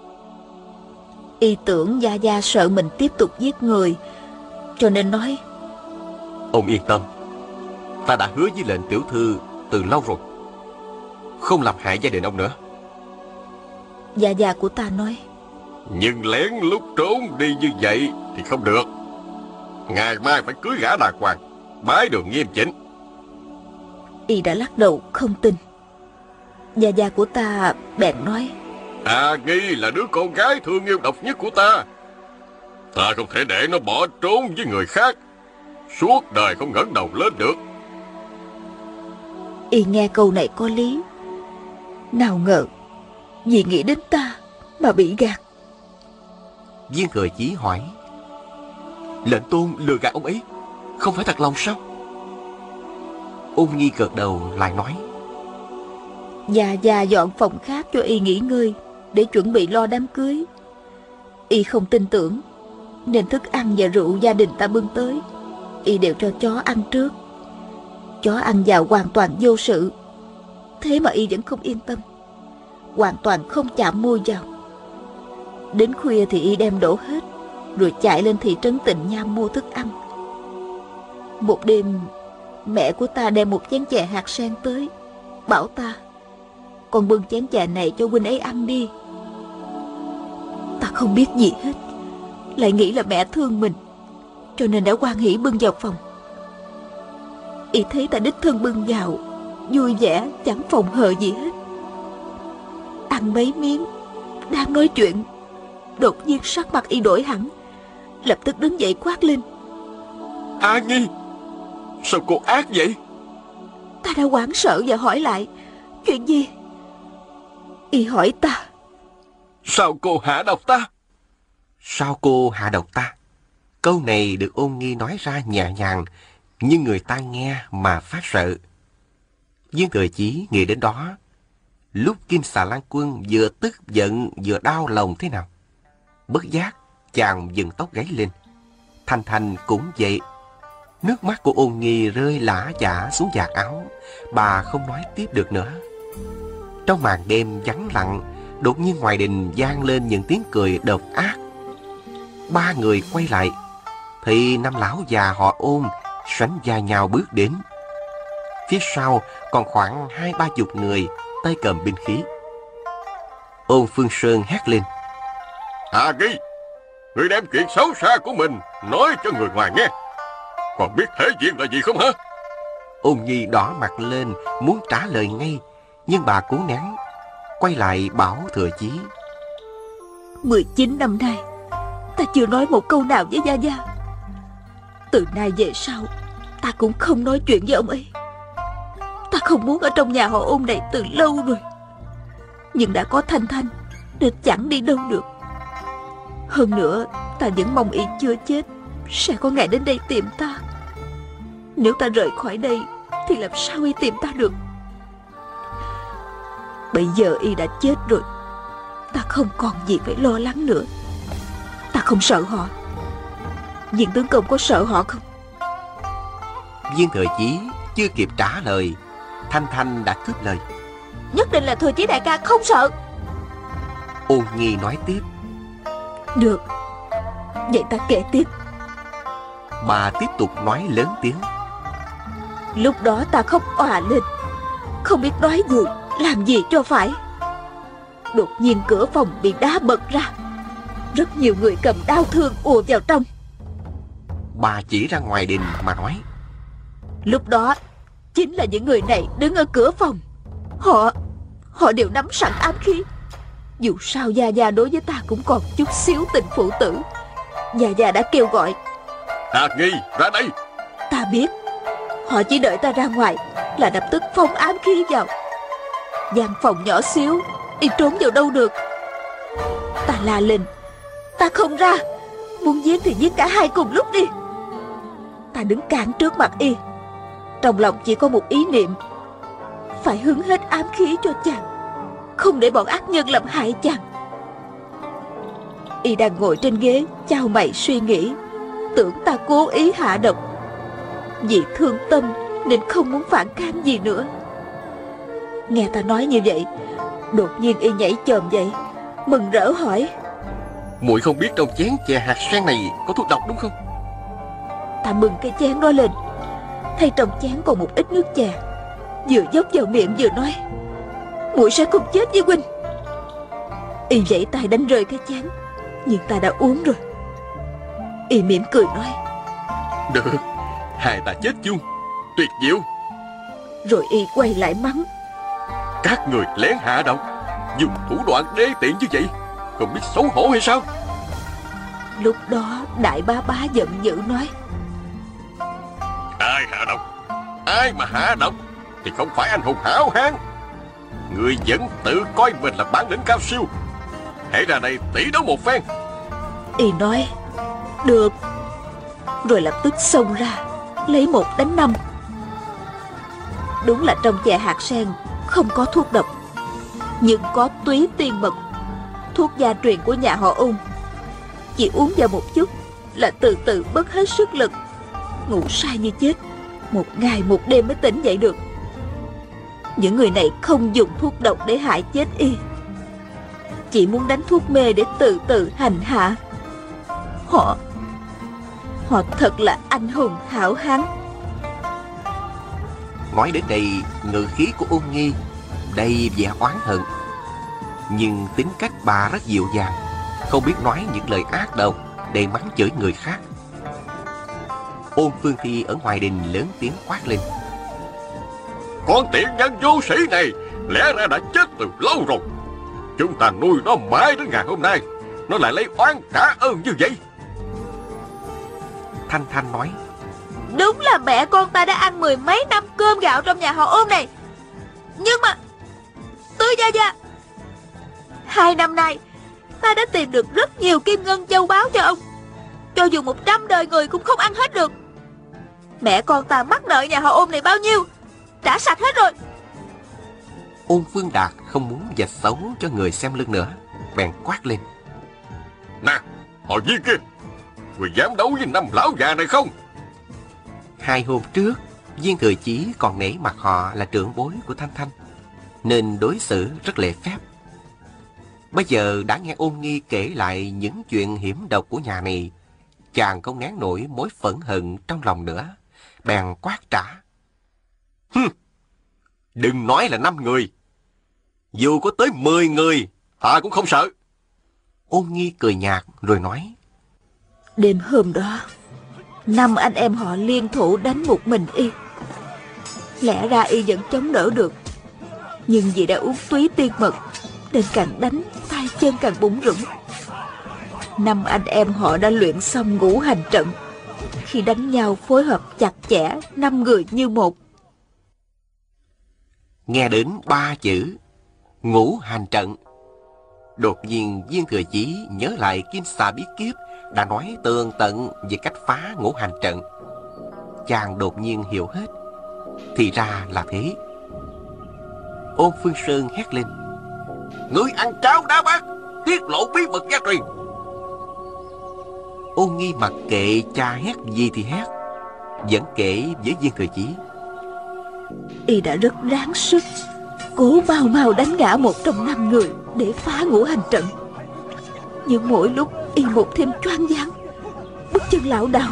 Y tưởng Gia Gia sợ mình tiếp tục giết người, cho nên nói: Ông yên tâm, ta đã hứa với lệnh tiểu thư từ lâu rồi, không làm hại gia đình ông nữa. Gia Gia của ta nói: Nhưng lén lút trốn đi như vậy thì không được. Ngày mai phải cưới gả đàng hoàng, bái đường nghiêm chỉnh. Y đã lắc đầu không tin. Gia Gia của ta bèn nói: Nghi là đứa con gái thương yêu độc nhất của ta. Ta không thể để nó bỏ trốn với người khác, suốt đời không ngẩng đầu lên được. Y nghe câu này có lý. Nào ngờ vì nghĩ đến ta mà bị gạt. Viên Thừa Chí hỏi: Lệnh tôn lừa gạt ông ấy, không phải thật lòng sao? Ôn Nhi gật đầu lại nói: Gia Gia dọn phòng khác cho Y nghỉ ngơi, để chuẩn bị lo đám cưới. Y không tin tưởng, nên thức ăn và rượu gia đình ta bưng tới, Y đều cho chó ăn trước. Chó ăn vào hoàn toàn vô sự. Thế mà Y vẫn không yên tâm, hoàn toàn không chạm môi vào. Đến khuya thì Y đem đổ hết, rồi chạy lên thị trấn Tịnh Nham mua thức ăn. Một đêm, mẹ của ta đem một chén chè hạt sen tới, bảo ta: Con bưng chén chè này cho huynh ấy ăn đi. Ta không biết gì hết, lại nghĩ là mẹ thương mình, cho nên đã hoan hỉ bưng vào phòng. Y thấy ta đích thân bưng vào, vui vẻ chẳng phòng hờ gì hết. Ăn mấy miếng, đang nói chuyện, đột nhiên sắc mặt Y đổi hẳn, lập tức đứng dậy quát lên: Nghi, sao cô ác vậy? Ta đã hoảng sợ và hỏi lại: Chuyện gì? Y hỏi ta: Sao cô hạ độc ta? Sao cô hạ độc ta? Câu này được Ôn Nhi nói ra nhẹ nhàng, nhưng người ta nghe mà phát sợ. Viên Thừa Chí nghĩ đến đó, lúc Kim Xà Lan Quân vừa tức giận vừa đau lòng thế nào. Bất giác chàng dựng tóc gáy lên. Thanh Thanh cũng vậy. Nước mắt của Ôn Nhi rơi lã chã xuống vạt áo. Bà không nói tiếp được nữa. Trong màn đêm vắng lặng, đột nhiên ngoài đình vang lên những tiếng cười độc ác. Ba người quay lại, thì năm lão già họ Ôn sánh vai nhau bước đến. Phía sau còn khoảng 20-30 người tay cầm binh khí. Ôn Phương Sơn hét lên: Nghi, người đem chuyện xấu xa của mình nói cho người ngoài nghe, còn biết thể diện là gì không hả? Ôn Nhi đỏ mặt lên muốn trả lời ngay, nhưng bà cố nén, quay lại bảo Thừa Chí: 19 năm nay ta chưa nói một câu nào với Gia Gia. Từ nay về sau ta cũng không nói chuyện với ông ấy. Ta không muốn ở trong nhà họ Ôn này từ lâu rồi, nhưng đã có Thanh Thanh nên chẳng đi đâu được. Hơn nữa ta vẫn mong Y chưa chết sẽ có ngày đến đây tìm ta. Nếu ta rời khỏi đây thì làm sao Y tìm ta được? Bây giờ y đã chết rồi, ta không còn gì phải lo lắng nữa. Ta không sợ họ. Viên tướng công có sợ họ không? Viên Thừa Chí chưa kịp trả lời, Thanh Thanh đã cướp lời. Nhất định là Thừa Chí đại ca không sợ. Ôn Nhi nói tiếp. Được, vậy ta kể tiếp. Bà tiếp tục nói lớn tiếng. Lúc đó ta khóc òa lên, không biết nói gì, làm gì cho phải. Đột nhiên cửa phòng bị đá bật ra, rất nhiều người cầm đao thương ùa vào trong. Bà chỉ ra ngoài đình mà nói. Lúc đó chính là những người này đứng ở cửa phòng. Họ đều nắm sẵn ám khí. Dù sao Gia Gia đối với ta cũng còn chút xíu tình phụ tử. Gia Gia đã kêu gọi. Hạc Nghi, ra đây. Ta biết. Họ chỉ đợi ta ra ngoài là lập tức phóng ám khí vào. Gian phòng nhỏ xíu, y trốn vào đâu được. Ta la lên, ta không ra. Muốn giết thì giết cả hai cùng lúc đi. Ta đứng cản trước mặt y, trong lòng chỉ có một ý niệm: phải hứng hết ám khí cho chàng, không để bọn ác nhân làm hại chàng. Y đang ngồi trên ghế chau mày suy nghĩ, tưởng ta cố ý hạ độc. Vì thương tâm nên không muốn phản kháng gì nữa. Nghe ta nói như vậy, đột nhiên y nhảy chồm dậy, mừng rỡ hỏi. Muội không biết trong chén chè hạt sen này có thuốc độc đúng không? Ta bưng cái chén đó lên, thấy trong chén còn một ít nước chè, vừa dốc vào miệng vừa nói: muội sẽ không chết với huynh. Y vẫy tay đánh rơi cái chén, nhưng ta đã uống rồi. Y mỉm cười nói: được, hai ta chết chung, tuyệt diệu. Rồi y quay lại mắng: các người lén hạ độc, dùng thủ đoạn đê tiện như vậy, không biết xấu hổ hay sao? Lúc đó Đại Bá Bá giận dữ nói: ai hạ độc? Ai mà hạ độc thì không phải anh hùng hảo hán. Người vẫn tự coi mình là bản lĩnh cao siêu. Hãy ra đây tỷ đấu một phen. Y nói: được. Rồi lập tức xông ra, lấy 1 đánh 5. Đúng là trong chè hạt sen không có thuốc độc, nhưng có túy tiên mật, thuốc gia truyền của nhà họ Ung. Chỉ uống vào một chút là từ từ mất hết sức lực, ngủ say như chết, 1 ngày 1 đêm mới tỉnh dậy được. Những người này không dùng thuốc độc để hại chết y, chỉ muốn đánh thuốc mê để từ từ hành hạ. Họ thật là anh hùng hảo hán. Nói đến đây, ngữ khí của Ôn Nhi đầy vẻ oán hận, nhưng tính cách bà rất dịu dàng, không biết nói những lời ác độc để mắng chửi người khác. Ôn Phương Thi ở ngoài đình lớn tiếng quát lên: con tiện nhân vô sĩ này lẽ ra đã chết từ lâu rồi. Chúng ta nuôi nó mãi đến ngày hôm nay, nó lại lấy oán trả ơn như vậy. Thanh Thanh nói: Đúng là mẹ con ta đã ăn 10 mấy năm cơm gạo trong nhà họ Ôn này. Nhưng mà Tứ Gia Gia, 2 năm nay ta đã tìm được rất nhiều kim ngân châu báu cho ông, cho dù 100 đời người cũng không ăn hết được. Mẹ con ta mắc nợ nhà họ Ôn này bao nhiêu, trả sạch hết rồi. Ôn Phương Đạt không muốn vạch xấu cho người xem lưng nữa, bèn quát lên: nè, họ Viên kia, người dám đấu với 5 lão già này không? 2 hôm trước, Viên Thừa Chí còn nể mặt họ là trưởng bối của Thanh Thanh, nên đối xử rất lễ phép. Bây giờ đã nghe Ôn Nghi kể lại những chuyện hiểm độc của nhà này, chàng không nén nổi mối phẫn hận trong lòng nữa, bèn quát trả: Đừng nói là 5 người, dù có tới 10 người ta cũng không sợ. Ôn Nghi cười nhạt rồi nói: Đêm hôm đó 5 anh em họ liên thủ đánh một mình y. Lẽ ra y vẫn chống đỡ được, nhưng vì đã uống túy tiên mật nên càng đánh tay chân càng bủn rủn. 5 anh em họ đã luyện xong ngũ hành trận, khi đánh nhau phối hợp chặt chẽ, 5 người như một. Nghe đến 3 chữ ngũ hành trận, đột nhiên Viên Thừa Chí nhớ lại Kim Xà Bí Kíp đã nói tường tận về cách phá ngũ hành trận. Chàng đột nhiên hiểu hết, thì ra là thế. Ôn Phương Sơn hét lên: Ngươi ăn cháo đá bát, tiết lộ bí mật gia truyền. Ôn Nghi mặc kệ cha hét gì thì hét, vẫn kể với Viên Thừa Chí: Y đã rất ráng sức, cố mau mau đánh ngã một trong 5 người để phá ngũ hành trận. Nhưng mỗi lúc Y một thêm choáng váng, bước chân lảo đảo.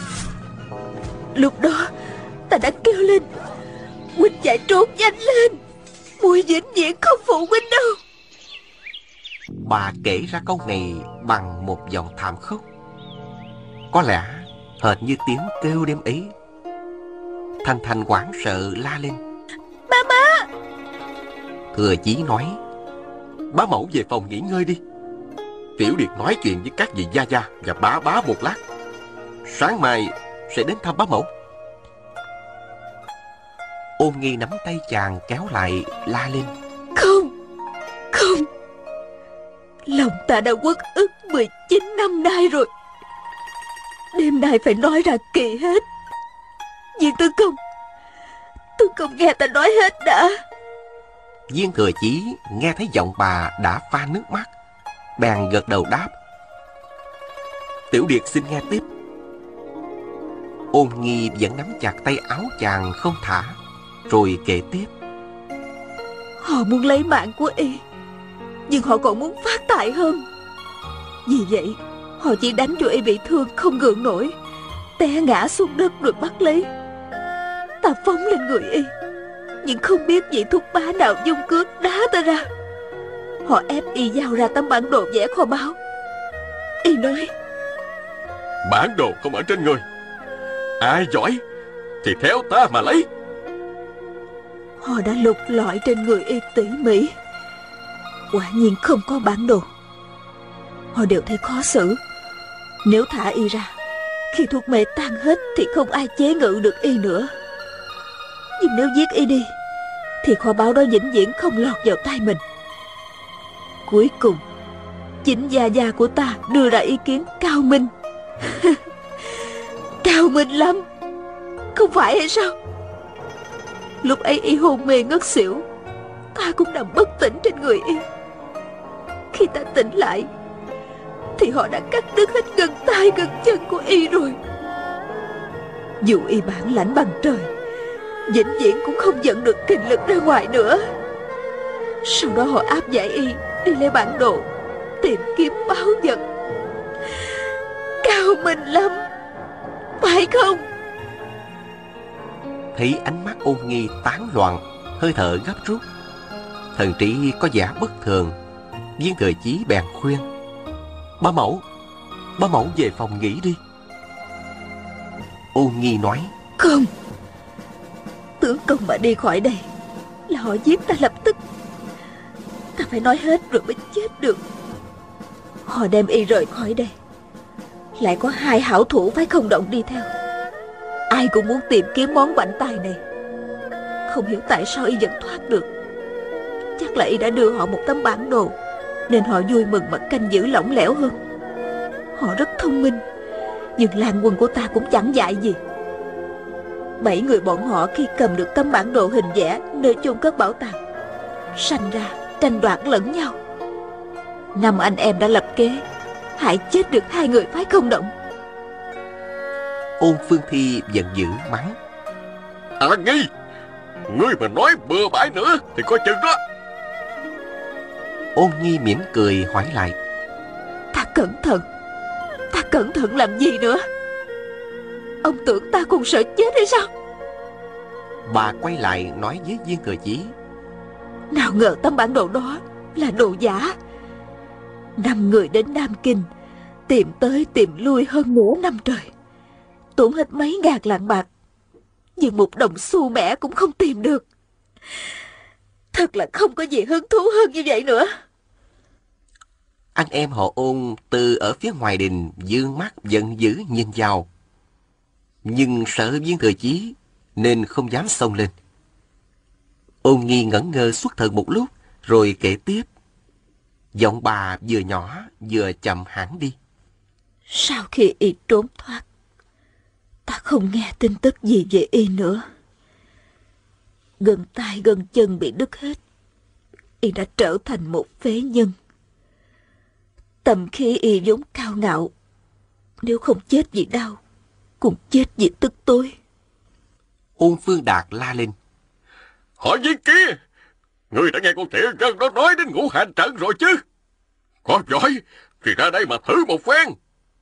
Lúc đó ta đã kêu lên: huynh chạy trốn nhanh lên, muội vĩnh viễn không phụ huynh đâu. Bà kể ra câu này bằng một giọng thảm khốc, có lẽ hệt như tiếng kêu đêm ấy. Thanh Thanh hoảng sợ la lên: Mama! Thừa Chí nói: Bá mẫu về phòng nghỉ ngơi đi. Tiểu Điệt nói chuyện với các vị gia gia và bá bá một lát, sáng mai sẽ đến thăm bá mẫu. Ôn Nghi nắm tay chàng kéo lại, la lên: Không, không. Lòng ta đã uất ức 19 năm nay rồi. Đêm nay phải nói ra kỳ hết. Viên Tư Công nghe ta nói hết đã. Viên Thừa Chí nghe thấy giọng bà đã pha nước mắt, bèn gật đầu đáp: Tiểu Điệt xin nghe tiếp. Ôn Nghi vẫn nắm chặt tay áo chàng không thả, rồi kể tiếp: Họ muốn lấy mạng của Y, nhưng họ còn muốn phát tài hơn. Vì vậy họ chỉ đánh cho Y bị thương không gượng nổi, té ngã xuống đất rồi bắt lấy. Ta phóng lên người Y, nhưng không biết vị thúc bá nào dung cước đá ta ra. Họ ép Y giao ra tấm bản đồ vẽ kho báu. Y nói: Bản đồ không ở trên người, ai giỏi thì theo ta mà lấy. Họ đã lục lọi trên người Y tỉ mỉ, quả nhiên không có bản đồ. Họ đều thấy khó xử. Nếu thả Y ra, khi thuốc mê tan hết thì không ai chế ngự được Y nữa. Nhưng nếu giết Y đi, thì kho báu đó vĩnh viễn không lọt vào tay mình. Cuối cùng, chính gia gia của ta đưa ra ý kiến cao minh. Cao minh lắm, không phải hay sao? Lúc ấy Y hôn mê ngất xỉu, ta cũng nằm bất tỉnh trên người Y. Khi ta tỉnh lại thì họ đã cắt đứt hết gân tay gân chân của Y rồi. Dù Y bản lãnh bằng trời, vĩnh viễn cũng không dẫn được kinh lực ra ngoài nữa. Sau đó họ áp giải Y đi lấy bản đồ, tìm kiếm báu vật. Cao minh lắm, phải không? Thấy ánh mắt Ôn Nghi tán loạn, hơi thở gấp rút, thần trí có vẻ bất thường, Viên Thừa Chí bèn khuyên: Bá mẫu về phòng nghỉ đi. Ôn Nghi nói: Không, tướng công mà đi khỏi đây là họ giết ta lập tức. Ta phải nói hết rồi mới chết được. Họ đem Y rời khỏi đây, lại có 2 hảo thủ phải không động đi theo. Ai cũng muốn tìm kiếm món quạnh tài này. Không hiểu tại sao Y vẫn thoát được. Chắc là Y đã đưa họ một tấm bản đồ, nên họ vui mừng mà canh giữ lỏng lẻo hơn. Họ rất thông minh, nhưng lan quân của ta cũng chẳng dại gì. 7 người bọn họ khi cầm được tấm bản đồ hình vẽ nơi chôn cất bảo tàng, sanh ra tranh đoạt lẫn nhau. 5 anh em đã lập kế hại chết được 2 người phái không động. Ôn Phương Thi giận dữ mắng: Nghi, ngươi mà nói bừa bãi nữa thì coi chừng đó. Ôn Nghi mỉm cười hỏi lại: Ta cẩn thận làm gì nữa? Ông tưởng ta còn sợ chết hay sao? Bà quay lại nói với Viên Thừa Chí: Nào ngờ tấm bản đồ đó là đồ giả. 5 người đến Nam Kinh, tìm tới tìm lui hơn nửa năm trời, tốn hết mấy ngàn lạng bạc, nhưng một đồng xu mẻ cũng không tìm được. Thật là không có gì hứng thú hơn như vậy nữa. Anh em họ Ôn từ ở phía ngoài đình dương mắt giận dữ nhìn vào, nhưng sợ Viên Thừa Chí nên không dám xông lên. Ôn Nghi ngẩn ngơ xuất thần một lúc, rồi kể tiếp. Giọng bà vừa nhỏ vừa chậm hẳn đi: Sau khi Y trốn thoát, ta không nghe tin tức gì về Y nữa. Gân tay gân chân bị đứt hết, y đã trở thành một phế nhân. Tâm khí y vốn cao ngạo, nếu không chết vì đau, cũng chết vì tức tối. Ôn Phương Đạt la lên. Hỏi gì kia? Ngươi đã nghe con tiểu nhân đó nói đến ngũ hành trận rồi chứ? Có giỏi thì ra đây mà thử một phen.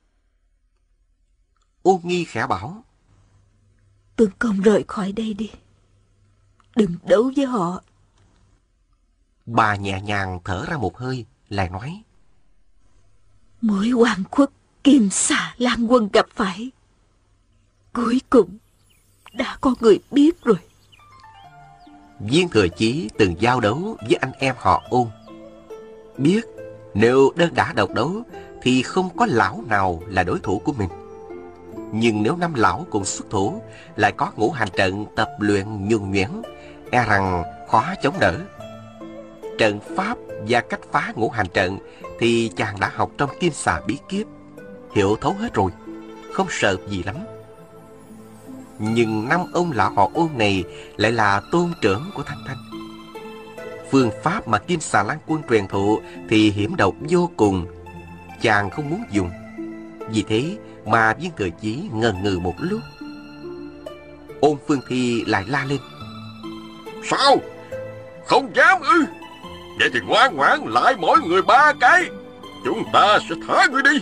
Ôn Nghi khẽ bảo. Tương Công rời khỏi đây đi, đừng đấu với họ. Bà nhẹ nhàng thở ra một hơi, lại nói. Mối oan khuất Kim Xà Lan Quân gặp phải, cuối cùng đã có người biết rồi. Viên Thừa Chí từng giao đấu với anh em họ Ôn, biết nếu đơn đả độc đấu thì không có lão nào là đối thủ của mình. Nhưng nếu năm lão cùng xuất thủ, lại có ngũ hành trận tập luyện nhuần nhuyễn, e rằng khó chống đỡ. Trận pháp và cách phá ngũ hành trận thì chàng đã học trong Kim Xà bí kíp, hiểu thấu hết rồi, không sợ gì lắm. Nhưng năm ông lão họ Ôn này lại là tôn trưởng của Thanh Thanh. Phương pháp mà Kim Xà Lan Quân truyền thụ thì hiểm độc vô cùng, chàng không muốn dùng. Vì thế mà Viên Thừa Chí ngần ngừ một lúc. Ôn Phương Thi lại la lên. Sao? Không dám ư? Vậy thì ngoan ngoãn lại mỗi người 3 cái, chúng ta sẽ thả ngươi đi.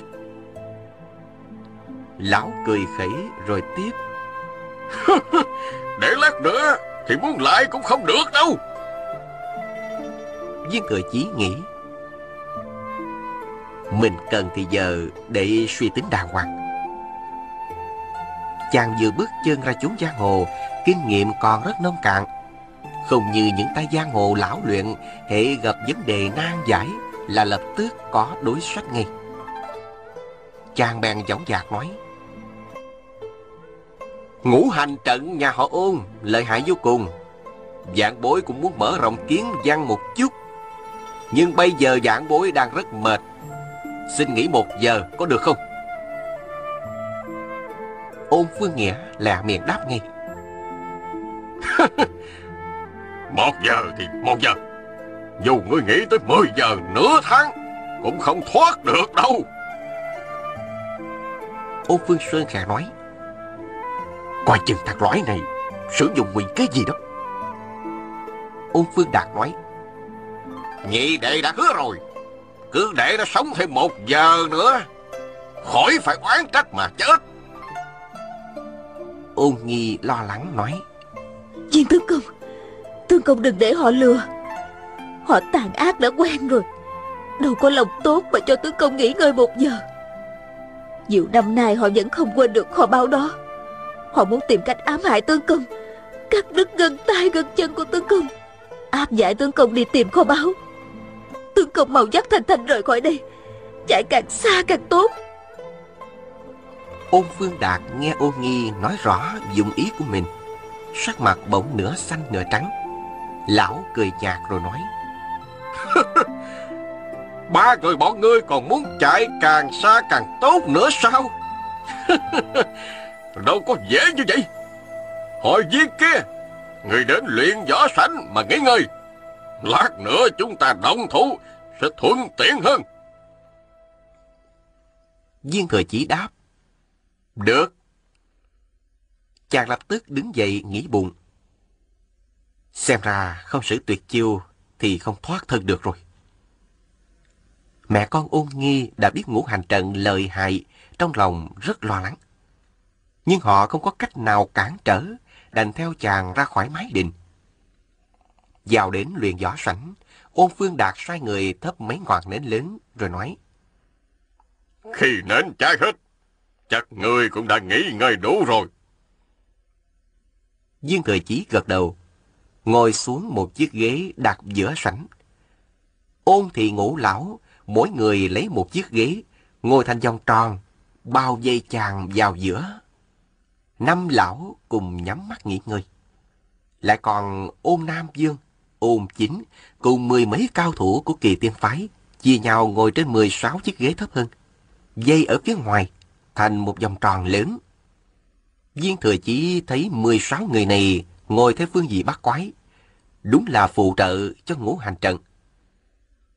Lão cười khẩy rồi tiếp. Để lát nữa thì muốn lại cũng không được đâu. Viên Thừa Chí nghĩ, mình cần thì giờ để suy tính đàng hoàng. Chàng vừa bước chân ra chốn giang hồ, kinh nghiệm còn rất nông cạn, không như những tay giang hồ lão luyện, hễ gặp vấn đề nan giải là lập tức có đối sách ngay. Chàng bèn dõng dạc nói. Ngũ hành trận nhà họ Ôn lợi hại vô cùng, vạn bối cũng muốn mở rộng kiến văn một chút, nhưng bây giờ vạn bối đang rất mệt, xin nghỉ 1 giờ có được không? Ôn Phương Nghĩa lẹ miệng đáp ngay. 1 giờ thì 1 giờ, dù ngươi nghĩ tới 10 giờ nửa tháng cũng không thoát được đâu. Ôn Phương Sơn khẽ nói. Coi chừng thằng lõi này sử dụng ngụy kế gì đó. Ôn Phương Đạt nói. Nhị đệ đã hứa rồi, cứ để nó sống thêm 1 giờ nữa, khỏi phải oán trách mà chết. Ôn Nghi lo lắng nói. Viên Tướng Công đừng để họ lừa. Họ tàn ác đã quen rồi, đâu có lòng tốt mà cho Tướng Công nghỉ ngơi 1 giờ. Nhiều năm nay họ vẫn không quên được kho báu đó. Họ muốn tìm cách ám hại Tướng Công, cắt đứt gân tay gân chân của Tướng Công, áp giải Tướng Công đi tìm kho báu. Tướng Công mau dắt Thanh Thanh rời khỏi đây, chạy càng xa càng tốt. Ôn Phương Đạt nghe Ôn Nghi nói rõ dụng ý của mình, sắc mặt bỗng nửa xanh nửa trắng. Lão cười nhạt rồi nói. 3 người bọn ngươi còn muốn chạy càng xa càng tốt nữa sao? Đâu có dễ như vậy. Hỏi Viên kia, người đến luyện võ sảnh mà nghỉ ngơi, lát nữa chúng ta động thủ sẽ thuận tiện hơn. Viên Thừa Chí đáp. Được. Chàng lập tức đứng dậy nghĩ bụng. Xem ra không sử tuyệt chiêu thì không thoát thân được rồi. Mẹ con Ôn Nghi đã biết ngũ hành trận lợi hại, trong lòng rất lo lắng. Nhưng họ không có cách nào cản trở, đành theo chàng ra khỏi mái đình. Vào đến luyện võ sảnh, Ôn Phương Đạt sai người thắp mấy ngọn nến lớn rồi nói. Khi nến cháy hết, chắc ngươi cũng đã nghỉ ngơi đủ rồi. Viên Thừa Chí gật đầu, ngồi xuống một chiếc ghế đặt giữa sảnh. Ôn Thị Ngũ lão mỗi người lấy một chiếc ghế, ngồi thành vòng tròn, bao vây chàng vào giữa. 5 lão cùng nhắm mắt nghỉ ngơi. Lại còn Ôn Nam Dương, Ôn Chính cùng 10 mấy cao thủ của Kỳ Tiên phái chia nhau ngồi trên 16 chiếc ghế thấp hơn, dây ở phía ngoài thành một vòng tròn lớn. Viên Thừa Chí thấy 16 người này ngồi theo phương vị bắt quái, đúng là phụ trợ cho ngũ hành trận,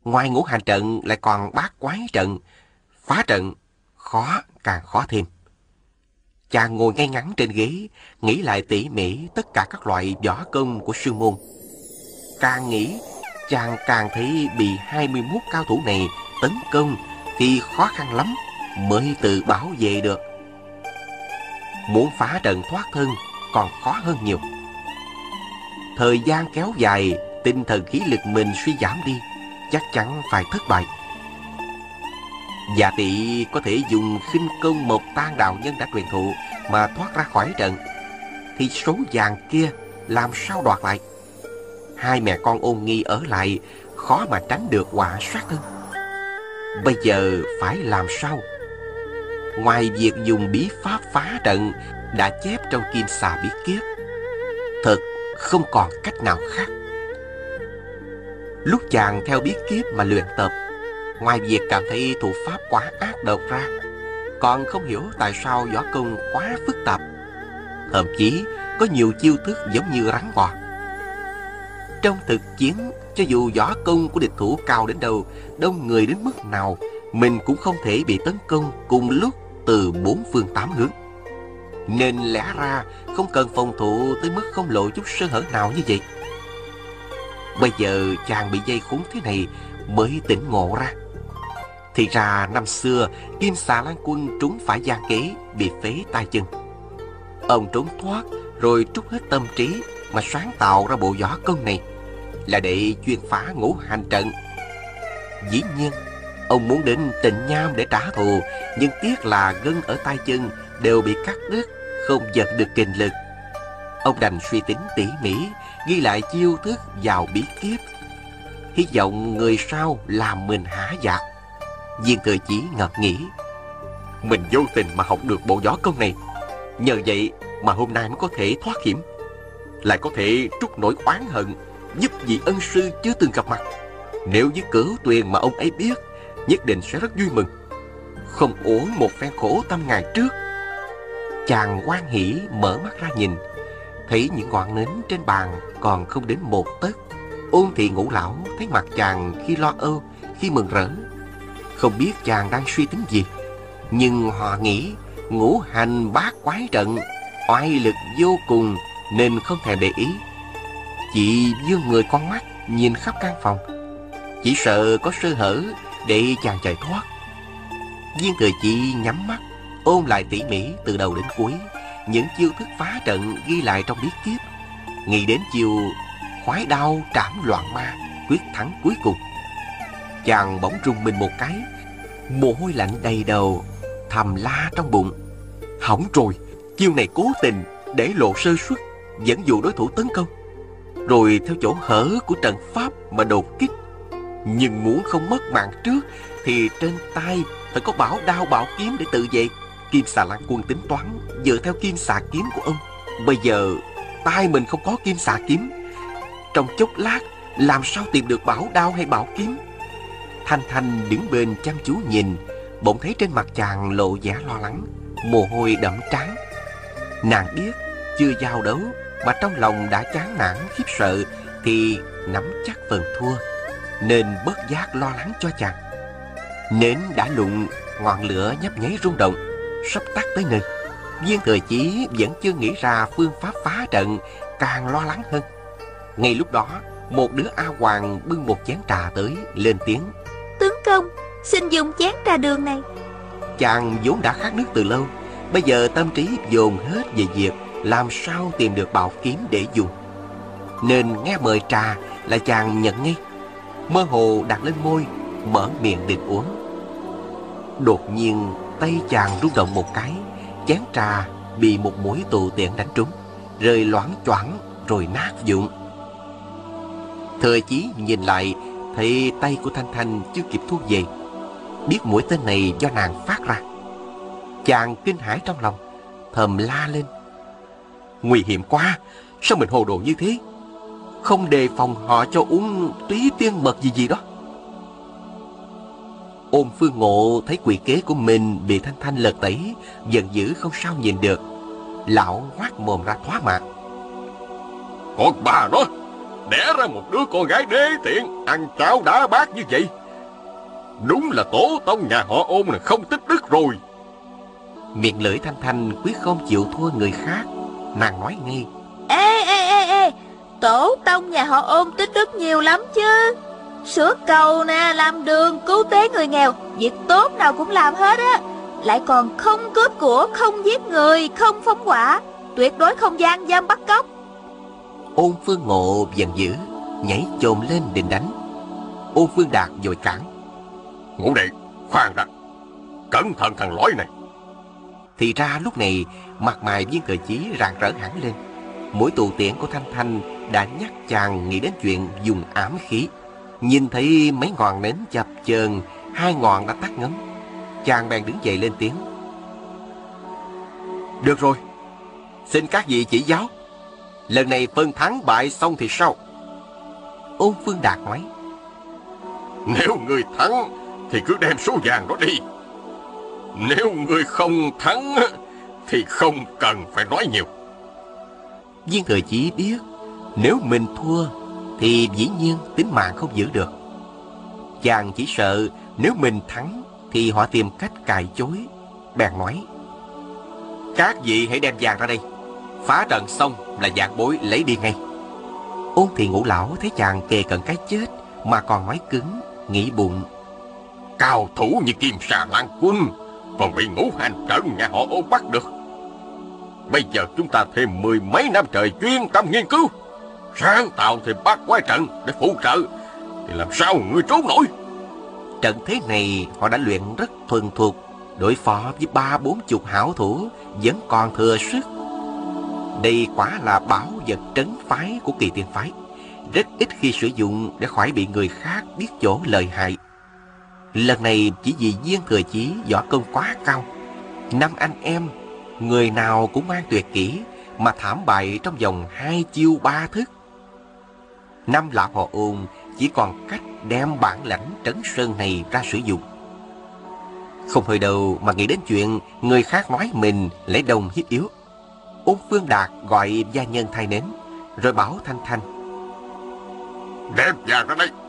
Ngoài ngũ hành trận lại còn bát quái trận. Phá trận khó càng khó thêm. Chàng ngồi ngay ngắn trên ghế, nghĩ lại tỉ mỉ tất cả các loại võ công của sư môn. Càng nghĩ, chàng càng thấy bị 21 cao thủ này tấn công thì khó khăn lắm mới tự bảo vệ được. Muốn phá trận thoát thân còn khó hơn nhiều. Thời gian kéo dài, tinh thần khí lực mình suy giảm đi, chắc chắn phải thất bại. Dạ Tị có thể dùng khinh công Mộc Tan đạo nhân đã truyền thụ mà thoát ra khỏi trận, thì số vàng kia làm sao đoạt lại? Hai mẹ con Ôn Nghi ở lại, khó mà tránh được họa sát thân. Bây giờ phải làm sao? Ngoài việc dùng bí pháp phá trận đã chép trong Kim Xà Bí Kiếp, thật không còn cách nào khác. Lúc chàng theo bí kiếp mà luyện tập, ngoài việc cảm thấy thủ pháp quá ác độc ra, còn không hiểu tại sao võ công quá phức tạp. Thậm chí có nhiều chiêu thức giống như rắn bò. Trong thực chiến, cho dù võ công của địch thủ cao đến đâu, đông người đến mức nào, mình cũng không thể bị tấn công cùng lúc từ 4 phương 8 hướng. Nên lẽ ra không cần phòng thủ tới mức không lộ chút sơ hở nào như vậy. Bây giờ chàng bị dây khốn thế này mới tỉnh ngộ ra. Thì ra năm xưa Kim Xà Lan Quân trúng phải gian kế, bị phế tay chân. Ông trốn thoát rồi trút hết tâm trí mà sáng tạo ra bộ võ công này, là để chuyên phá ngũ hành trận. Dĩ nhiên ông muốn đến Tịnh Nham để trả thù, nhưng tiếc là gân ở tay chân đều bị cắt đứt, không giật được kình lực. Ông đành suy tính tỉ mỉ, ghi lại chiêu thức vào bí kiếp, hy vọng người sau làm mình hả dạ. Viên Thừa Chí ngẫm nghĩ, mình vô tình mà học được bộ võ công này, nhờ vậy mà hôm nay mới có thể thoát hiểm, lại có thể trút nỗi oán hận giúp vị ân sư chưa từng gặp mặt. Nếu với Cửu Tuyền mà ông ấy biết, nhất định sẽ rất vui mừng, không uổng một phen khổ tâm ngày trước. Chàng hoan hỉ mở mắt ra nhìn, thấy những ngọn nến trên bàn còn không đến một tấc. Ôn Thị Ngũ lão thấy mặt chàng khi lo âu, khi mừng rỡ, không biết chàng đang suy tính gì, nhưng họ nghĩ ngũ hành bát quái trận oai lực vô cùng nên không thèm để ý. Chị vươn người con mắt nhìn khắp căn phòng, chỉ sợ có sơ hở để chàng chạy thoát. Viên Thừa Chí nhắm mắt ôn lại tỉ mỉ từ đầu đến cuối những chiêu thức phá trận ghi lại trong bí kiếp, nghĩ đến chiêu khoái đao trảm loạn ma, quyết thắng cuối cùng. Chàng bỗng rùng mình một cái, mồ hôi lạnh đầy đầu, thầm la trong bụng, hỏng rồi, chiêu này cố tình để lộ sơ suất, dẫn dụ đối thủ tấn công, rồi theo chỗ hở của trận pháp mà đột kích. Nhưng muốn không mất mạng trước thì trên tay phải có bảo đao bảo kiếm để tự vệ. Kim Xà Lan Quân tính toán dựa theo kim xà kiếm của ông. Bây giờ tay mình không có kim xà kiếm, trong chốc lát làm sao tìm được bảo đao hay bảo kiếm? Thanh Thanh đứng bên chăm chú nhìn, bỗng thấy trên mặt chàng lộ vẻ lo lắng, mồ hôi đẫm trán. Nàng biết chưa giao đấu mà trong lòng đã chán nản khiếp sợ thì nắm chắc phần thua, nên bất giác lo lắng cho chàng. Nến đã lụng, ngọn lửa nhấp nháy rung động, sắp tắt tới nơi. Viên Thừa Chí vẫn chưa nghĩ ra phương pháp phá trận, càng lo lắng hơn. Ngay lúc đó, một đứa A Hoàng bưng một chén trà tới, lên tiếng: Tướng công, xin dùng chén trà đường này. Chàng vốn đã khát nước từ lâu, bây giờ tâm trí dồn hết về việc làm sao tìm được bảo kiếm để dùng, nên nghe mời trà là chàng nhận ngay, mơ hồ đặt lên môi, mở miệng định uống. Đột nhiên tay chàng rung động một cái, chén trà bị một mũi tù tiện đánh trúng, rơi loáng choảng rồi nát vụn. Thừa Chí nhìn lại thấy tay của Thanh Thanh chưa kịp thu về, biết mũi tên này do nàng phát ra. Chàng kinh hãi trong lòng, thầm la lên: nguy hiểm quá, sao mình hồ đồ như thế, không đề phòng họ cho uống túy tiên mật gì đó. Ôn Phương Ngộ thấy quỷ kế của mình bị Thanh Thanh lật tẩy, giận dữ không sao nhìn được. Lão ngoác mồm ra thoá mạ: Con bà nó, đẻ ra một đứa con gái đê tiện, ăn cháo đá bát như vậy, Đúng là tổ tông nhà họ Ôn là không tích đức rồi. Miệng lưỡi Thanh Thanh quyết không chịu thua người khác. Nàng nói ngay: Ê, tổ tông nhà họ Ôn tích đức nhiều lắm chứ. Sửa cầu nè, làm đường, cứu tế người nghèo, việc tốt nào cũng làm hết á. Lại còn không cướp của, không giết người, không phóng hỏa, tuyệt đối không gian dâm bắt cóc. Ôn Phương Ngộ giận dữ, nhảy chồm lên định đánh. Ôn Phương Đạt vội cản: Ngũ đệ, khoan đã, cẩn thận thằng lõi này. Thì ra lúc này mặt mày Viên Thừa Chí rạng rỡ hẳn lên. Mũi tù tiễn của Thanh Thanh đã nhắc chàng nghĩ đến chuyện dùng ám khí. Nhìn thấy mấy ngọn nến chập chờn, 2 ngọn đã tắt ngấm. Chàng bèn đứng dậy lên tiếng: Được rồi, xin các vị chỉ giáo. Lần này phân thắng bại xong thì sao? Ôn Phương Đạt nói: Nếu người thắng thì cứ đem số vàng đó đi. Nếu người không thắng thì không cần phải nói nhiều. Viên Thừa Chí biết nếu mình thua thì dĩ nhiên tính mạng không giữ được. Chàng chỉ sợ nếu mình thắng thì họ tìm cách cài chối. Bèn nói: Các vị hãy đem vàng ra đây. Phá trận xong là vạn bối lấy đi ngay. Ôn Thị Ngũ lão thấy chàng kề cận cái chết mà còn nói cứng, nghĩ bụng: Cao thủ như Kim Xà Lan Quân còn bị Ngũ Hành trận nhà họ Ôn bắt được. Bây giờ chúng ta thêm 10 mấy năm trời chuyên tâm nghiên cứu, sáng tạo thêm bát quái trận để phụ trợ, thì làm sao người trốn nổi? Trận thế này họ đã luyện rất thuần thục, đối phó với 30-40 hảo thủ vẫn còn thừa sức. Đây quả là bảo vật trấn phái của Kỳ Tiên phái, rất ít khi sử dụng để khỏi bị người khác biết chỗ lợi hại. Lần này chỉ vì Viên Thừa Chí võ công quá cao, 5 anh em người nào cũng mang tuyệt kỹ mà thảm bại trong vòng 2 chiêu 3 thức. 5 lão họ Ôn chỉ còn cách đem bản lãnh trấn sơn này ra sử dụng. Không hơi đâu mà nghĩ đến chuyện người khác nói mình lấy đồng hiếp yếu. Ôn Phương Đạt gọi gia nhân thay nến, rồi bảo Thanh Thanh: Đem vàng ra đây.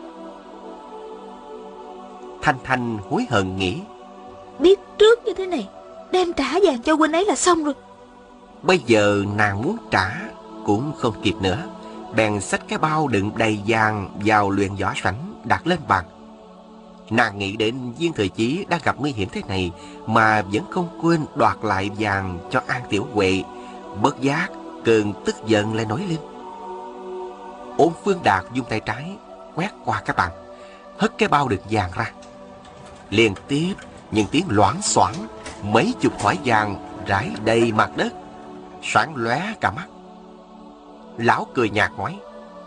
Thanh Thanh hối hận nghĩ: Biết trước như thế này, đem trả vàng cho huynh ấy là xong rồi. Bây giờ nàng muốn trả cũng không kịp nữa. Bèn xách cái bao đựng đầy vàng vào luyện võ sảnh đặt lên bàn. Nàng nghĩ đến Viên Thừa Chí đang gặp nguy hiểm thế này mà vẫn không quên đoạt lại vàng cho An Tiểu Huệ. Bất giác cơn tức giận lại nổi lên. Ôn Phương Đạt vung tay trái quét qua cái bàn, hất cái bao đựng vàng ra. Liên tiếp những tiếng loảng xoảng, mấy chục thỏi vàng rải đầy mặt đất, sáng lóe cả mắt. Lão cười nhạt nói: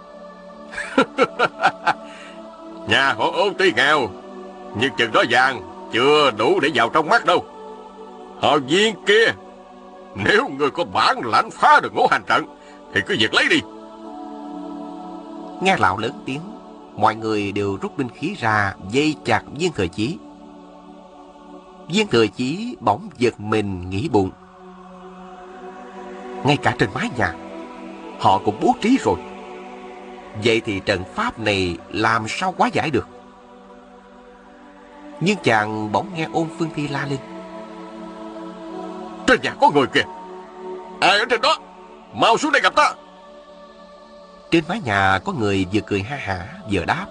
Nhà họ Ôn tuy nghèo, nhưng chừng đó vàng chưa đủ để vào trong mắt đâu. Họ Viên kia, nếu người có bản lãnh phá được Ngũ Hành trận thì cứ việc lấy đi. Nghe lão lớn tiếng, mọi người đều rút binh khí ra vây chặt Viên Thừa Chí. Viên Thừa Chí bỗng giật mình nghĩ bụng: Ngay cả trên mái nhà họ cũng bố trí rồi. Vậy thì trận pháp này làm sao hóa giải được? Nhưng chàng bỗng nghe Ôn Phương Thi la lên: Trên nhà có người kìa. Ai ở trên đó? Mau xuống đây gặp ta. Trên mái nhà có người vừa cười ha hả vừa đáp: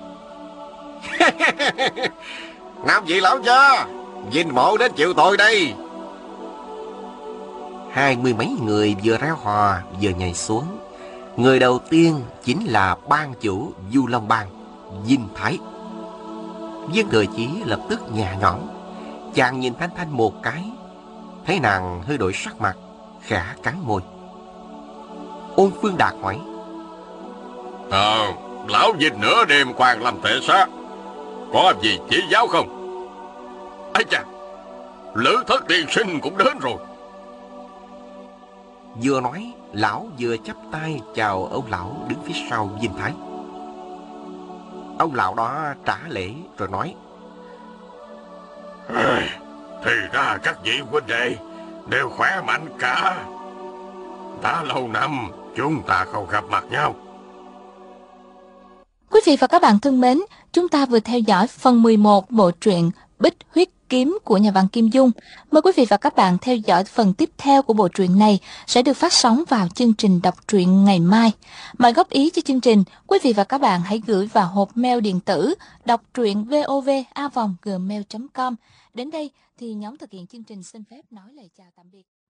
Năm vị lão gia, Vinh mộ đến chịu tội đây. 20 mấy người vừa reo hò vừa nhảy xuống. Người đầu tiên chính là ban chủ Du Long Bang, Vinh Thái. Viên Thừa Chí lập tức nhả nhõm. Chàng nhìn Thanh Thanh một cái, thấy nàng hơi đổi sắc mặt, khẽ cắn môi. Ôn Phương Đạt hỏi: Lão Vinh nửa đêm quan làm thể xác, có gì chỉ giáo không? Ây chà, Lữ Thất tiên sinh cũng đến rồi. Vừa nói, lão vừa chắp tay chào ông lão đứng phía sau Vinh Thái. Ông lão đó trả lễ rồi nói: Thì ra các vị huynh đệ đều khỏe mạnh cả. Đã lâu năm chúng ta không gặp mặt nhau. Quý vị và các bạn thân mến, Chúng ta vừa theo dõi phần 11 bộ truyện Bích Huyết Kiếm của nhà văn Kim Dung. Mời quý vị và các bạn theo dõi phần tiếp theo của bộ truyện này sẽ được phát sóng vào chương trình đọc truyện ngày mai. Mọi góp ý cho chương trình, quý vị và các bạn hãy gửi vào hộp mail điện tử đọc truyện vov@gmail.com. Đến đây thì nhóm thực hiện chương trình xin phép nói lời chào tạm biệt.